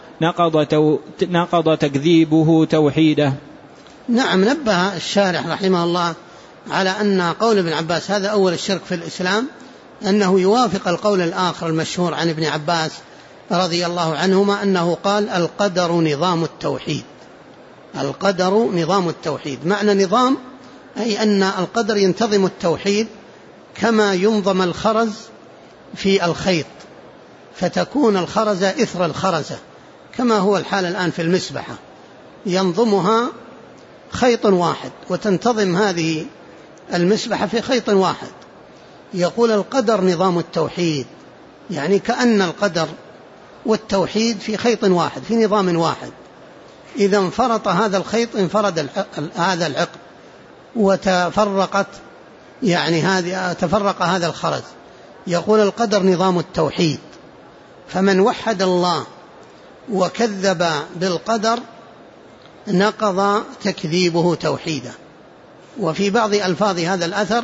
نقض تكذيبه توحيده. نعم. نبه الشارح رحمه الله على أن قول ابن عباس هذا أول الشرك في الإسلام أنه يوافق القول الآخر المشهور عن ابن عباس رضي الله عنهما أنه قال: القدر نظام التوحيد. القدر نظام التوحيد، معنى نظام أي أن القدر ينتظم التوحيد كما ينظم الخرز في الخيط، فتكون الخرزة إثر الخرزة، كما هو الحال الآن في المسبحة، ينظمها خيط واحد وتنتظم هذه المسبحة في خيط واحد. يقول: القدر نظام التوحيد، يعني كأن القدر والتوحيد في خيط واحد، في نظام واحد. إذا انفرط هذا الخيط انفرد هذا العقد، وتفرقت يعني تفرق هذا الخرز. يقول: القدر نظام التوحيد، فمن وحد الله وكذب بالقدر نقض تكذيبه توحيدا. وفي بعض ألفاظ هذا الأثر: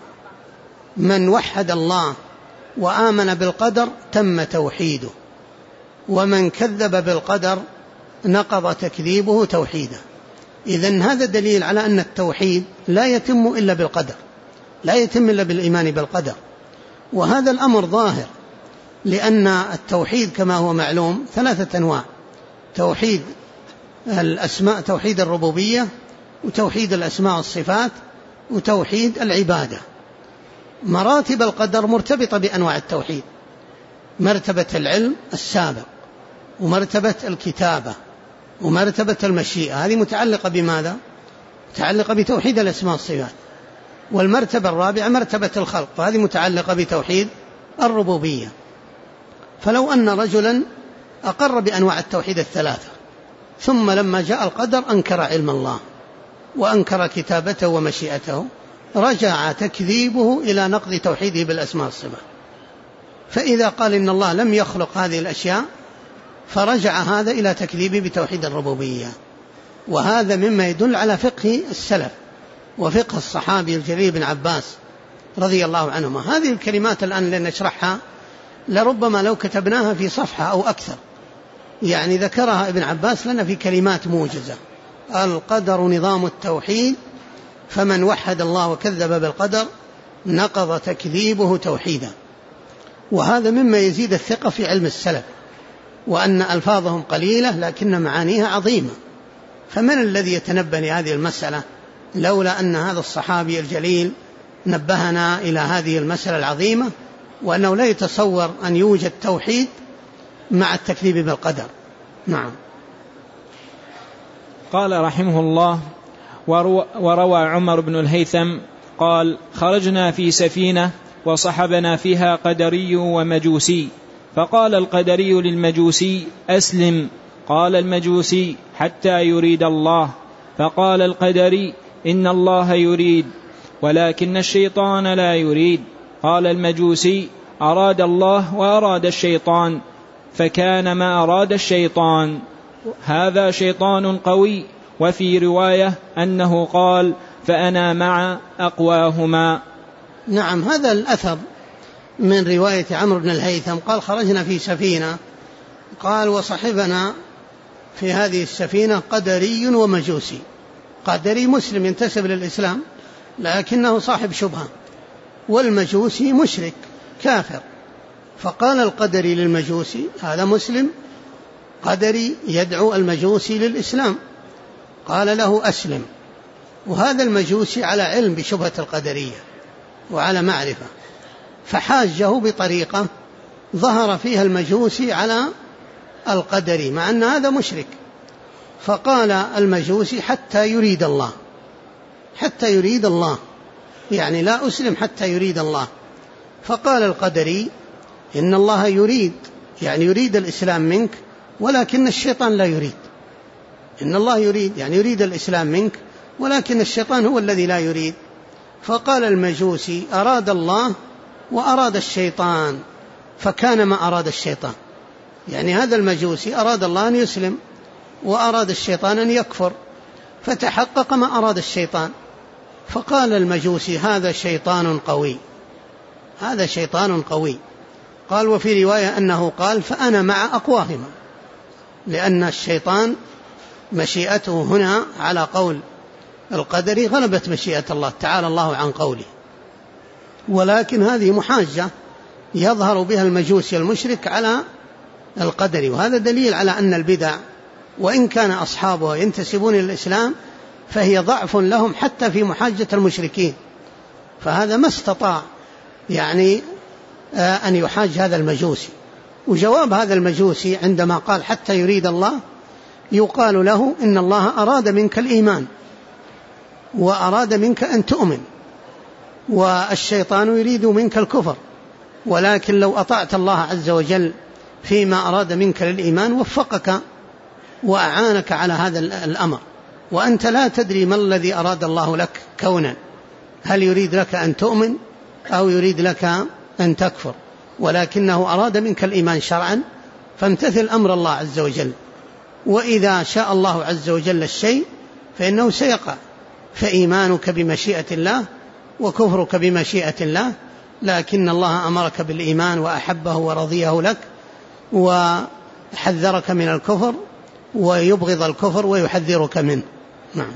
من وحد الله وآمن بالقدر تم توحيده، ومن كذب بالقدر نقض تكذيبه توحيدا. إذن هذا دليل على أن التوحيد لا يتم إلا بالقدر، لا يتم إلا بالإيمان بالقدر. وهذا الأمر ظاهر، لأن التوحيد كما هو معلوم 3 أنواع: توحيد الأسماء، توحيد الربوبية، وتوحيد الأسماء والصفات، وتوحيد العبادة. مراتب القدر مرتبطة بأنواع التوحيد: مرتبة العلم السابق، ومرتبة الكتابة، ومرتبة المشيئة. هذه متعلقة بماذا؟ متعلقة بتوحيد الأسماء والصفات. والمرتبة الرابعة مرتبة الخلق، وهذه متعلقة بتوحيد الربوبية. فلو أن رجلا أقر بأنواع التوحيد الثلاثة ثم لما جاء القدر أنكر علم الله وأنكر كتابته ومشيئته، رجع تكذيبه إلى نقض توحيده بالأسماء والصفات. فإذا قال إن الله لم يخلق هذه الأشياء فرجع هذا إلى تكذيبه بتوحيد الربوبية. وهذا مما يدل على فقه السلف وفقه الصحابي الجليل بن عباس رضي الله عنهما. هذه الكلمات الآن لنشرحها لربما لو كتبناها في صفحة أو أكثر، يعني ذكرها ابن عباس لنا في كلمات موجزة. القدر نظام التوحيد، فمن وحد الله وكذب بالقدر نقض تكذيبه توحيدا. وهذا مما يزيد الثقة في علم السلف، وأن ألفاظهم قليلة لكن معانيها عظيمة. فمن الذي يتنبه لهذه المسألة لولا أن هذا الصحابي الجليل نبهنا إلى هذه المسألة العظيمة، وأنه لا يتصور أن يوجد توحيد مع التكذيب بالقدر. نعم. قال رحمه الله: وروى عمر بن الهيثم قال: خرجنا في سفينة وصحبنا فيها قدري ومجوسي، فقال القدري للمجوسي: أسلم. قال المجوسي: حتى يريد الله. فقال القدري: إن الله يريد ولكن الشيطان لا يريد. قال المجوسي: أراد الله وأراد الشيطان، فكان ما أراد الشيطان. هذا شيطان قوي. وفي رواية أنه قال: فأنا مع أقواهما. نعم، هذا الأثر من رواية عمرو بن الهيثم قال: خرجنا في سفينة، قال: وصحبنا في هذه السفينة قدري ومجوسي. قدري مسلم ينتسب للإسلام لكنه صاحب شبهة، والمجوسي مشرك كافر. فقال القدري للمجوسي: هذا مسلم قدري يدعو المجوسي للإسلام، قال له: أسلم. وهذا المجوسي على علم بشبهة القدرية وعلى معرفة، فحاجه بطريقة ظهر فيها المجوسي على القدري مع أن هذا مشرك. فقال المجوسي: حتى يريد الله، حتى يريد الله، يعني لا أسلم حتى يريد الله. فقال القدري: إن الله يريد، يعني يريد الإسلام منك، ولكن الشيطان لا يريد. إن الله يريد يعني يريد الإسلام منك، ولكن الشيطان هو الذي لا يريد. فقال المجوسي: أراد الله وأراد الشيطان، فكان ما أراد الشيطان. يعني هذا المجوسي أراد الله أن يسلم وأراد الشيطان أن يكفر، فتحقق ما أراد الشيطان. فقال المجوسي: هذا شيطان قوي، هذا شيطان قوي. قال: وفي رواية أنه قال: فأنا مع أقواهما، لأن الشيطان مشيئته هنا على قول القدري غلبت مشيئة الله تعالى الله عن قوله. ولكن هذه محاجة يظهر بها المجوسي المشرك على القدري، وهذا دليل على أن البدع وإن كان أصحابها ينتسبون إلى الإسلام فهي ضعف لهم حتى في محاجة المشركين. فهذا ما استطاع يعني أن يحاج هذا المجوسي. وجواب هذا المجوسي عندما قال: حتى يريد الله، يقال له: إن الله أراد منك الإيمان وأراد منك أن تؤمن، والشيطان يريد منك الكفر، ولكن لو أطعت الله عز وجل فيما أراد منك للإيمان وفقك وأعانك على هذا الأمر، وأنت لا تدري ما الذي أراد الله لك كونا، هل يريد لك أن تؤمن أو يريد لك أن تكفر، ولكنه أراد منك الإيمان شرعا، فامتثل أمر الله عز وجل. وإذا شاء الله عز وجل الشيء فإنه سيقع، فإيمانك بمشيئة الله وكفرك بمشيئة الله، لكن الله أمرك بالإيمان وأحبه ورضيه لك، وحذرك من الكفر ويبغض الكفر ويحذرك منه. نعم.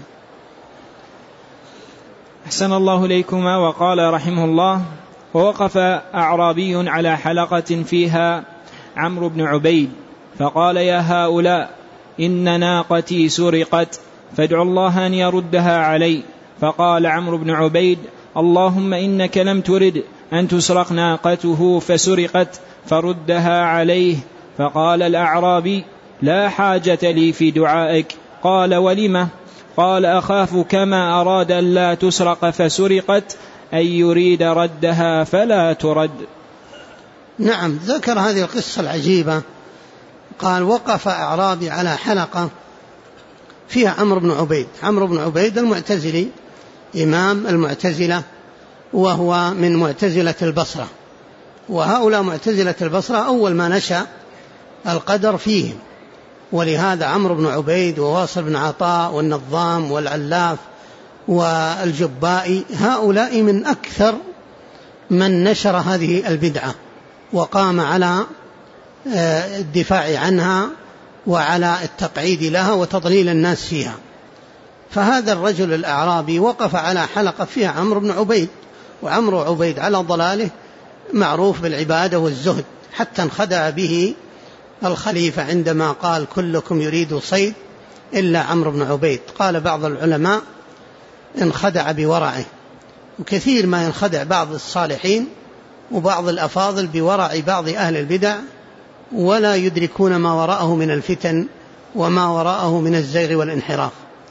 أحسن الله إليكما. وقال رحمه الله: ووقف أعرابي على حلقة فيها عمرو بن عبيد، فقال: يا هؤلاء، إن ناقتي سرقت، فادعوا الله أن يردها علي. فقال عمرو بن عبيد: اللهم إنك لم ترد أن تسرق ناقته فسرقت، فردها عليه. فقال الأعرابي: لا حاجة لي في دعائك. قال: ولم؟ قال أخاف كما أراد أن لا تسرق فسرقت أن يريد ردها فلا ترد. نعم، ذكر هذه القصة العجيبة. قال وقف أعرابي على حلقة فيها عمرو بن عبيد. عمرو بن عبيد المعتزلي، إمام المعتزلة، وهو من معتزلة البصرة، وهؤلاء معتزلة البصرة أول ما نشأ القدر فيهم، ولهذا عمرو بن عبيد وواصل بن عطاء والنظام والعلاف والجبائي هؤلاء من أكثر من نشر هذه البدعة وقام على الدفاع عنها وعلى التقعيد لها وتضليل الناس فيها. فهذا الرجل الأعرابي وقف على حلقة فيها عمرو بن عبيد، وعمرو عبيد على ضلاله معروف بالعبادة والزهد، حتى انخدع به الخليفة عندما قال كلكم يريد صيد إلا عمرو بن عبيد. قال بعض العلماء انخدع بورعه، وكثير ما ينخدع بعض الصالحين وبعض الأفاضل بورع بعض أهل البدع، ولا يدركون ما وراءه من الفتن وما وراءه من الزيغ والانحراف.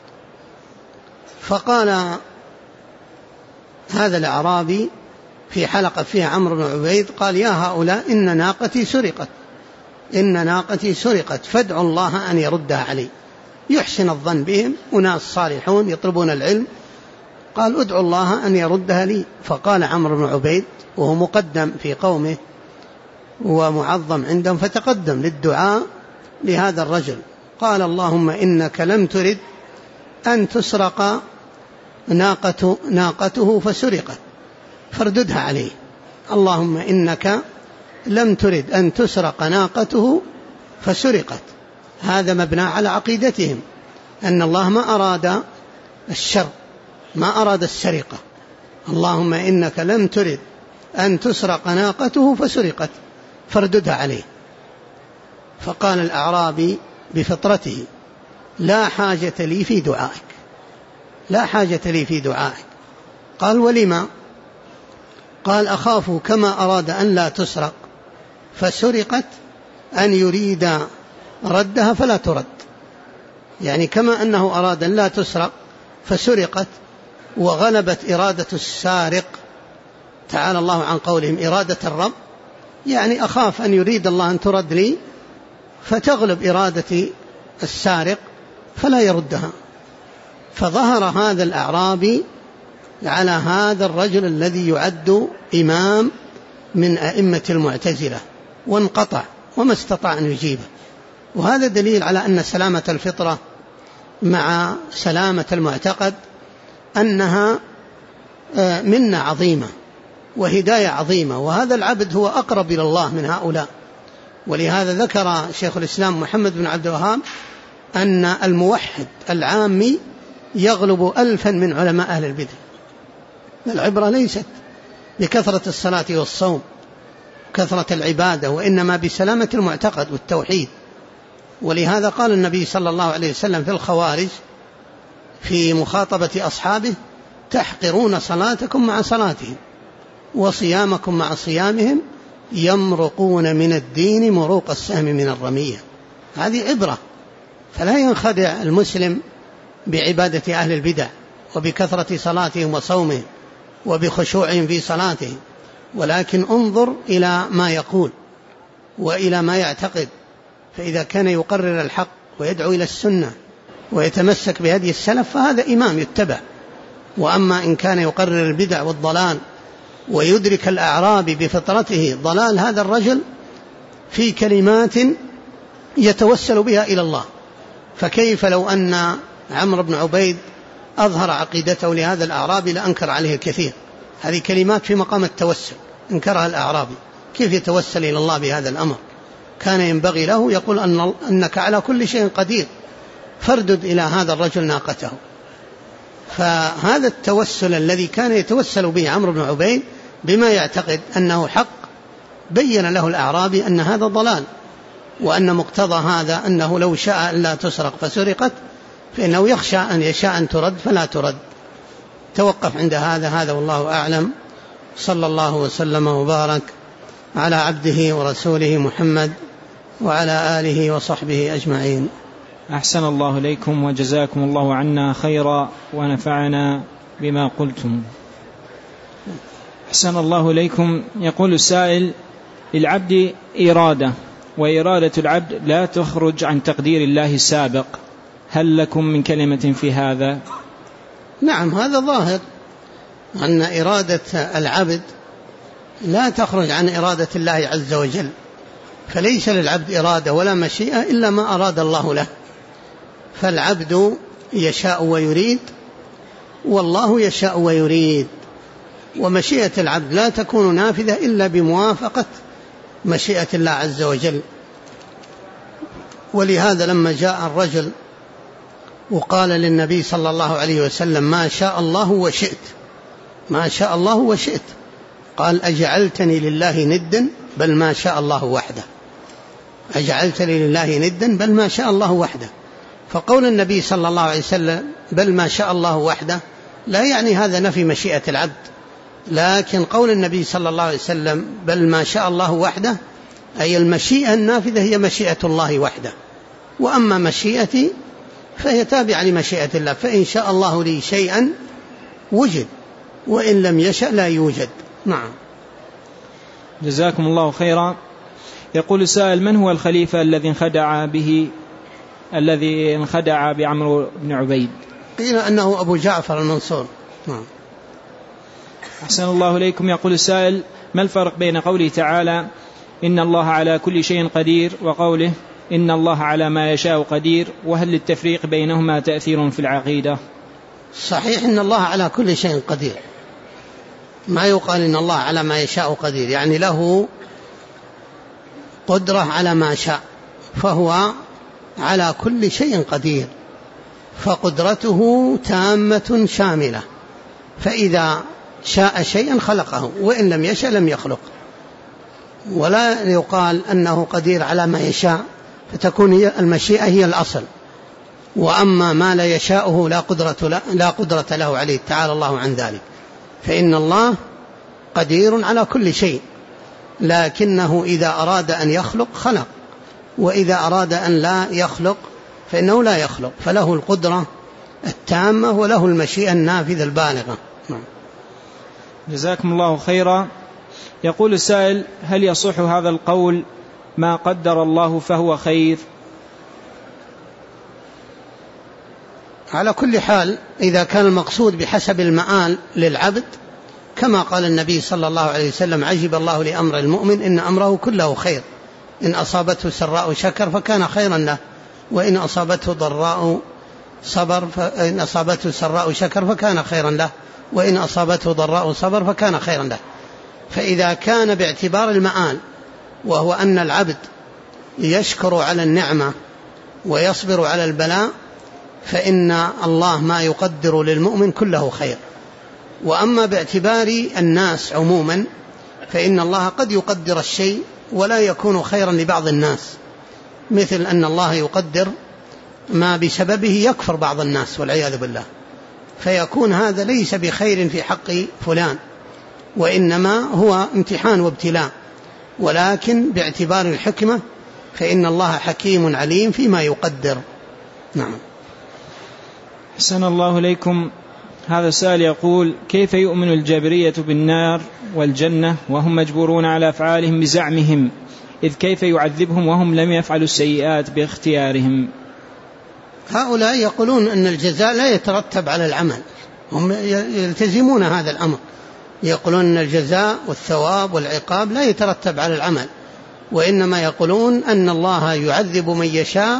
فقال هذا الأعرابي في حلقة فيها عمرو بن عبيد، قال يا هؤلاء إن ناقتي سرقت فادعوا الله أن يردها علي. يحسن الظن بهم، وناس صالحون يطلبون العلم. قال ادعوا الله أن يردها لي. فقال عمرو بن عبيد وهو مقدم في قومه ومعظم عندهم، فتقدم للدعاء لهذا الرجل. قال اللهم إنك لم ترد أن تسرق ناقته فسرقت فارددها عليه. اللهم إنك لم ترد أن تسرق ناقته فسرقت. هذا مبنى على عقيدتهم أن الله ما أراد الشر، ما أراد السرقة. اللهم إنك لم ترد أن تسرق ناقته فسرقت فارددها عليه. فقال الأعرابي بفطرته لا حاجة لي في دعائك، لا حاجة لي في دعائك. قال ولما؟ قال أخاف كما أراد أن لا تسرق فسرقت أن يريد ردها فلا ترد. يعني كما أنه أراد أن لا تسرق فسرقت وغلبت إرادة السارق، تعالى الله عن قولهم إرادة الرب، يعني أخاف أن يريد الله أن ترد لي فتغلب إرادة السارق فلا يردها. فظهر هذا الأعرابي على هذا الرجل الذي يعد إمام من أئمة المعتزلة، وانقطع وما استطاع أن يجيبه. وهذا دليل على أن سلامة الفطرة مع سلامة المعتقد أنها منة عظيمة وهداية عظيمة، وهذا العبد هو أقرب إلى الله من هؤلاء. ولهذا ذكر شيخ الإسلام محمد بن عبد الوهاب أن الموحد العامي يغلب 1000 من علماء أهل البدع. العبرة ليست بكثرة الصلاة والصوم كثرة العبادة، وإنما بسلامة المعتقد والتوحيد. ولهذا قال النبي صلى الله عليه وسلم في الخوارج في مخاطبة أصحابه تحقرون صلاتكم مع صلاتهم وصيامكم مع صيامهم يمرقون من الدين مروق السهم من الرمية. هذه عبرة. فلا ينخدع المسلم بعبادة أهل البدع وبكثرة صلاتهم وصومهم وبخشوعهم في صلاتهم، ولكن انظر إلى ما يقول وإلى ما يعتقد. فإذا كان يقرر الحق ويدعو إلى السنة ويتمسك بهدي السلف فهذا إمام يتبع. وأما إن كان يقرر البدع والضلال ويدرك الأعرابي بفطرته ضلال هذا الرجل في كلمات يتوسل بها إلى الله، فكيف لو أن عمرو بن عبيد أظهر عقيدته لهذا الأعرابي لأنكر عليه الكثير. هذه كلمات في مقام التوسل انكرها الأعرابي، كيف يتوسل إلى الله بهذا الأمر؟ كان ينبغي له يقول أنك على كل شيء قدير فاردد إلى هذا الرجل ناقته. فهذا التوسل الذي كان يتوسل به عمرو بن عبيد بما يعتقد أنه حق بين له الأعرابي أن هذا ضلال، وأن مقتضى هذا أنه لو شاء أن لا تسرق فسرقت فإنه يخشى أن يشاء أن ترد فلا ترد. توقف عند هذا والله أعلم. صلى الله وسلم وبارك على عبده ورسوله محمد وعلى آله وصحبه أجمعين. أحسن الله إليكم وجزاكم الله عنا خيرا ونفعنا بما قلتم. أحسن الله إليكم. يقول السائل: للعبد إرادة، وإرادة العبد لا تخرج عن تقدير الله السابق، هل لكم من كلمة في هذا؟ نعم، هذا ظاهر أن إرادة العبد لا تخرج عن إرادة الله عز وجل، فليس للعبد إرادة ولا مشيئة إلا ما أراد الله له، فالعبد يشاء ويريد والله يشاء ويريد، ومشيئة العبد لا تكون نافذة إلا بموافقة مشيئة الله عز وجل. ولهذا لما جاء الرجل وقال للنبي صلى الله عليه وسلم: ما شاء الله وشئت، ما شاء الله وشئت، قال: أجعلتني لله ندا بل ما شاء الله وحده، أجعلتني لله ندا بل ما شاء الله وحده. فقول النبي صلى الله عليه وسلم بل ما شاء الله وحده لا يعني هذا نفي مشيئة العبد، لكن قول النبي صلى الله عليه وسلم بل ما شاء الله وحده أي المشيئة النافذة هي مشيئة الله وحده، وأما مشيئتي فهي تابعة لمشيئة الله، فإن شاء الله لي شيئا وجد وإن لم يشأ لا يوجد. نعم. جزاكم الله خيرا. يقول السائل: من هو الخليفة الذي انخدع بعمرو بن عبيد؟ قيل أنه أبو جعفر المنصور. نعم. أحسن الله إليكم. يقول السائل: ما الفرق بين قوله تعالى إن الله على كل شيء قدير وقوله إن الله على ما يشاء قدير، وهل للتفريق بينهما تأثير في العقيدة؟ صحيح إن الله على كل شيء قدير، ما يقال إن الله على ما يشاء قدير، يعني له قدرة على ما شاء، فهو على كل شيء قدير، فقدرته تامة شاملة، فإذا شاء شيئا خلقه وإن لم يشاء لم يخلق. ولا يقال أنه قدير على ما يشاء فتكون المشيئة هي الأصل، وأما ما لا يشاءه لا قدرة له عليه، تعالى الله عن ذلك. فإن الله قدير على كل شيء، لكنه إذا أراد أن يخلق خلق، وإذا أراد أن لا يخلق فإنه لا يخلق، فله القدرة التامة وله المشيئة النافذة البالغة. جزاكم الله خيرا. يقول السائل: هل يصح هذا القول ما قدر الله فهو خير؟ على كل حال إذا كان المقصود بحسب المآل للعبد، كما قال النبي صلى الله عليه وسلم: عجب الله لأمر المؤمن إن أمره كله خير، إن أصابته سراء شكر فكان خيرا له، وإن أصابته ضراء صبر فإن أصابته سراء شكر فكان خيرا له، وإن أصابته ضراء صبر فكان خيرا له. فإذا كان باعتبار المآل، وهو أن العبد يشكر على النعمة ويصبر على البلاء، فإن الله ما يقدر للمؤمن كله خير. وأما باعتبار الناس عموما، فإن الله قد يقدر الشيء ولا يكون خيرا لبعض الناس، مثل أن الله يقدر ما بسببه يكفر بعض الناس والعياذ بالله، فيكون هذا ليس بخير في حق فلان، وإنما هو امتحان وابتلاء، ولكن باعتبار الحكمة فإن الله حكيم عليم فيما يقدر. نعم. أحسن الله إليكم. هذا السائل يقول: كيف يؤمن الجبرية بالنار والجنة وهم مجبورون على أفعالهم بزعمهم، إذ كيف يعذبهم وهم لم يفعلوا السيئات باختيارهم؟ هؤلاء يقولون أن الجزاء لا يترتب على العمل، هم يلتزمون هذا الأمر، يقولون أن الجزاء والثواب والعقاب لا يترتب على العمل، وإنما يقولون أن الله يعذب من يشاء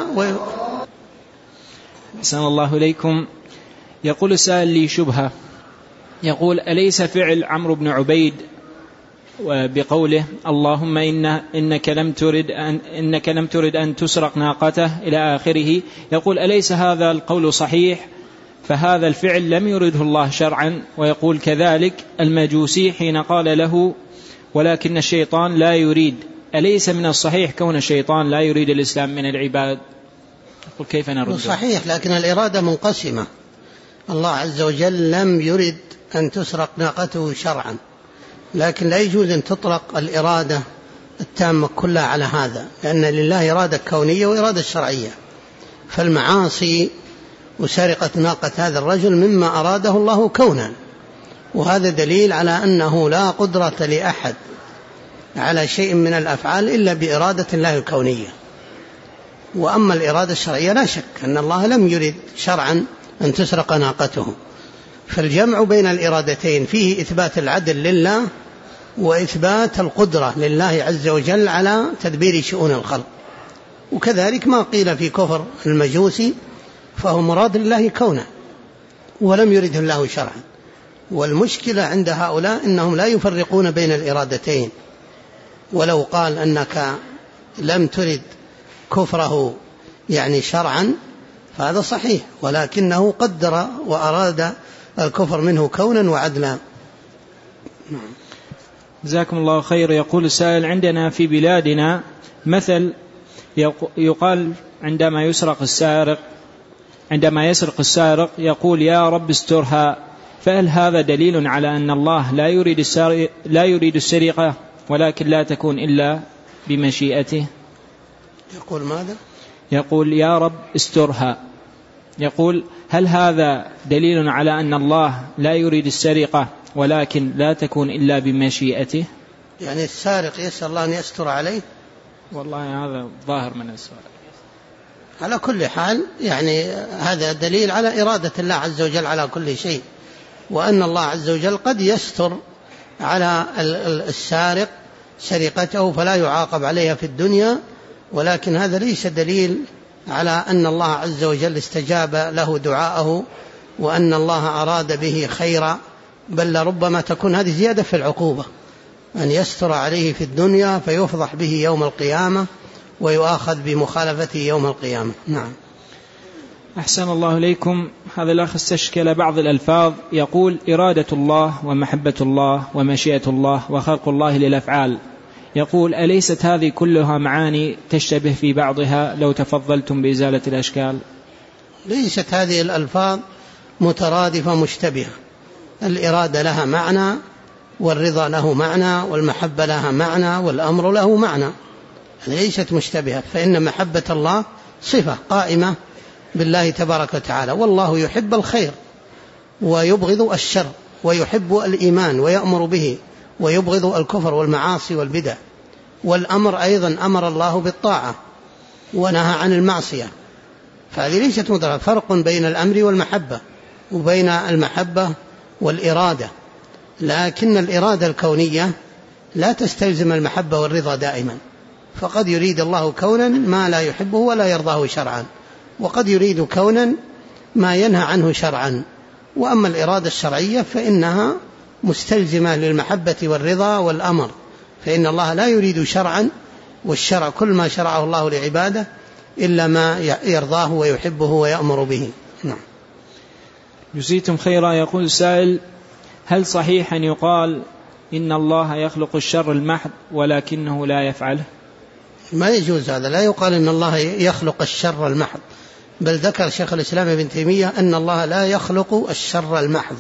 أحسن الله إليكم. يقول السائل لي شبهة، يقول: أليس فعل عمرو بن عبيد بقوله اللهم إنك لم ترد أن تسرق ناقته إلى آخره، يقول: أليس هذا القول صحيح؟ فهذا الفعل لم يرده الله شرعا. ويقول كذلك المجوسي حين قال له ولكن الشيطان لا يريد، أليس من الصحيح كون الشيطان لا يريد الإسلام من العباد؟ يقول: كيف نرد؟ صحيح، لكن الإرادة منقسمة. الله عز وجل لم يرد أن تسرق ناقته شرعا، لكن لا يجوز أن تطلق الإرادة التامة كلها على هذا، لأن لله إرادة كونية وإرادة شرعية. فالمعاصي وسرقة ناقة هذا الرجل مما أراده الله كونا، وهذا دليل على أنه لا قدرة لأحد على شيء من الأفعال إلا بإرادة الله الكونية. وأما الإرادة الشرعية لا شك أن الله لم يرد شرعا أن تسرق ناقته، فالجمع بين الإرادتين فيه إثبات العدل لله وإثبات القدرة لله عز وجل على تدبير شؤون الخلق. وكذلك ما قيل في كفر المجوسي فهو مراد لله كونه ولم يرده الله شرعا. والمشكلة عند هؤلاء إنهم لا يفرقون بين الإرادتين، ولو قال أنك لم ترد كفره يعني شرعا فهذا صحيح، ولكنه قدر وأراد الكفر منه كونا وعدلا. جزاكم الله خير. يقول السائل: عندنا في بلادنا مثل يقال عندما يسرق السارق يقول يا رب استرها، فهل هذا دليل على أن الله لا يريد السرقة ولكن لا تكون إلا بمشيئته؟ يقول ماذا؟ يقول يا رب استرها، يقول هل هذا دليل على أن الله لا يريد السرقة ولكن لا تكون إلا بمشيئته؟ يعني السارق يسأل الله أن يستر عليه؟ والله هذا ظاهر من السؤال. على كل حال يعني هذا دليل على إرادة الله عز وجل على كل شيء، وأن الله عز وجل قد يستر على السارق سرقته فلا يعاقب عليها في الدنيا، ولكن هذا ليس دليل على أن الله عز وجل استجاب له دعاءه وأن الله أراد به خيرا، بل لربما تكون هذه زيادة في العقوبة، أن يستر عليه في الدنيا فيفضح به يوم القيامة ويؤاخذ بمخالفته يوم القيامة. نعم. أحسن الله إليكم. هذا الأخ استشكل بعض الألفاظ، يقول إرادة الله ومحبة الله ومشيئة الله وخلق الله للأفعال، يقول أليست هذه كلها معاني تشتبه في بعضها؟ لو تفضلتم بإزالة الأشكال. ليست هذه الألفاظ مترادفة مشتبهة، الإرادة لها معنى والرضا له معنى والمحبة لها معنى والأمر له معنى، ليست مشتبهة، فإن محبة الله صفة قائمة بالله تبارك وتعالى، والله يحب الخير ويبغض الشر ويحب الإيمان ويأمر به ويبغض الكفر والمعاصي والبدع، والأمر أيضا أمر الله بالطاعة ونهى عن المعصية، فهذه ليست مدرجة. فرق بين الأمر والمحبة وبين المحبة والإرادة، لكن الإرادة الكونية لا تستلزم المحبة والرضا دائما، فقد يريد الله كونا ما لا يحبه ولا يرضاه شرعا، وقد يريد كونا ما ينهى عنه شرعا. وأما الإرادة الشرعية فإنها مستلزمة للمحبة والرضا والأمر، فإن الله لا يريد شرعا، والشرع كل ما شرعه الله لعباده إلا ما يرضاه ويحبه ويأمر به. نعم. جزيتم خيرا. يقول السائل: هل صحيح أن يقال إن الله يخلق الشر المحض ولكنه لا يفعله؟ ما يجوز هذا، لا يقال إن الله يخلق الشر المحض، بل ذكر شيخ الإسلام ابن تيمية أن الله لا يخلق الشر المحض،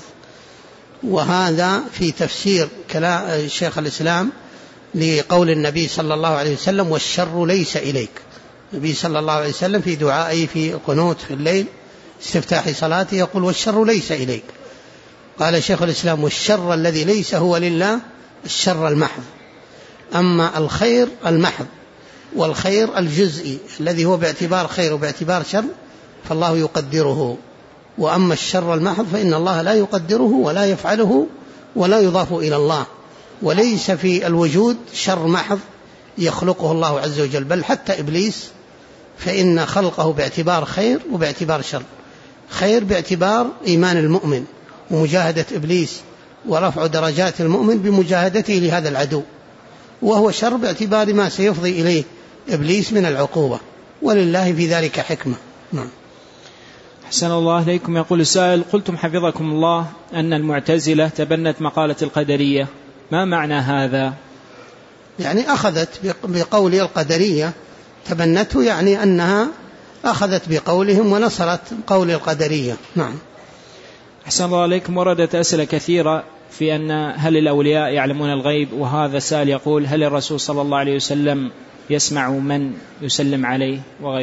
وهذا في تفسير كلام شيخ الإسلام لقول النبي صلى الله عليه وسلم: والشر ليس إليك. النبي صلى الله عليه وسلم في دعائه في قنوت في الليل استفتاح صلاته يقول: والشر ليس إليك. قال شيخ الإسلام: والشر الذي ليس هو لله الشر المحض. أما الخير المحض والخير الجزئي الذي هو باعتبار خير وباعتبار شر فالله يقدره، وأما الشر المحض فإن الله لا يقدره ولا يفعله ولا يضاف إلى الله، وليس في الوجود شر محض يخلقه الله عز وجل، بل حتى إبليس فإن خلقه باعتبار خير وباعتبار شر. خير باعتبار إيمان المؤمن ومجاهدة إبليس ورفع درجات المؤمن بمجاهدته لهذا العدو، وهو شر باعتبار ما سيفضي إليه إبليس من العقوبة، ولله في ذلك حكمة. نعم. أحسن الله إليكم. يقول السائل: قلتم حفظكم الله أن المعتزلة تبنت مقالة القدرية، ما معنى هذا؟ يعني أخذت بقول القدرية، تبنته يعني أنها أخذت بقولهم ونصرت قول القدرية. نعم. أحسن الله عليكم. وردت أسئلة كثيرة في أن هل الأولياء يعلمون الغيب، وهذا السائل يقول: هل الرسول صلى الله عليه وسلم يسمع من يسلم عليه وغيره؟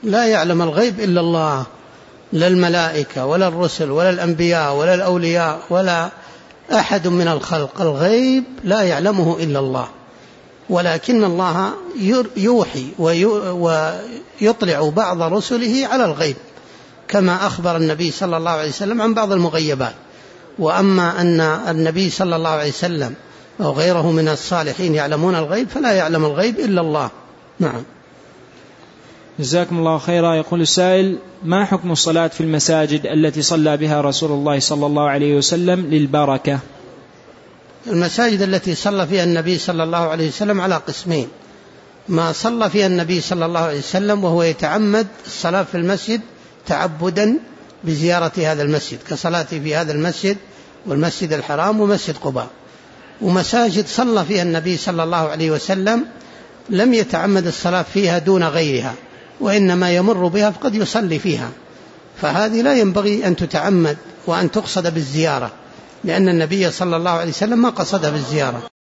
لا يعلم الغيب إلا الله، لا الملائكة ولا الرسل ولا الأنبياء ولا الأولياء ولا أحد من الخلق، الغيب لا يعلمه إلا الله، ولكن الله يوحي ويطلع بعض رسله على الغيب كما أخبر النبي صلى الله عليه وسلم عن بعض المغيبات. وأما أن النبي صلى الله عليه وسلم أو غيره من الصالحين يعلمون الغيب فلا يعلم الغيب إلا الله. نعم. جزاكم الله خيرا. يقول السائل: ما حكم الصلاة في المساجد التي صلى بها رسول الله صلى الله عليه وسلم للبركة؟ المساجد التي صلى فيها النبي صلى الله عليه وسلم على قسمين: ما صلى فيها النبي صلى الله عليه وسلم وهو يتعمد الصلاة في المسجد تعبدا بزيارة هذا المسجد كصلاته في هذا المسجد والمسجد الحرام ومسجد قباء، ومساجد صلى فيها النبي صلى الله عليه وسلم لم يتعمد الصلاة فيها دون غيرها، وإنما يمر بها فقد يصلي فيها، فهذه لا ينبغي أن تتعمد وأن تقصد بالزيارة، لأن النبي صلى الله عليه وسلم ما قصد بالزيارة.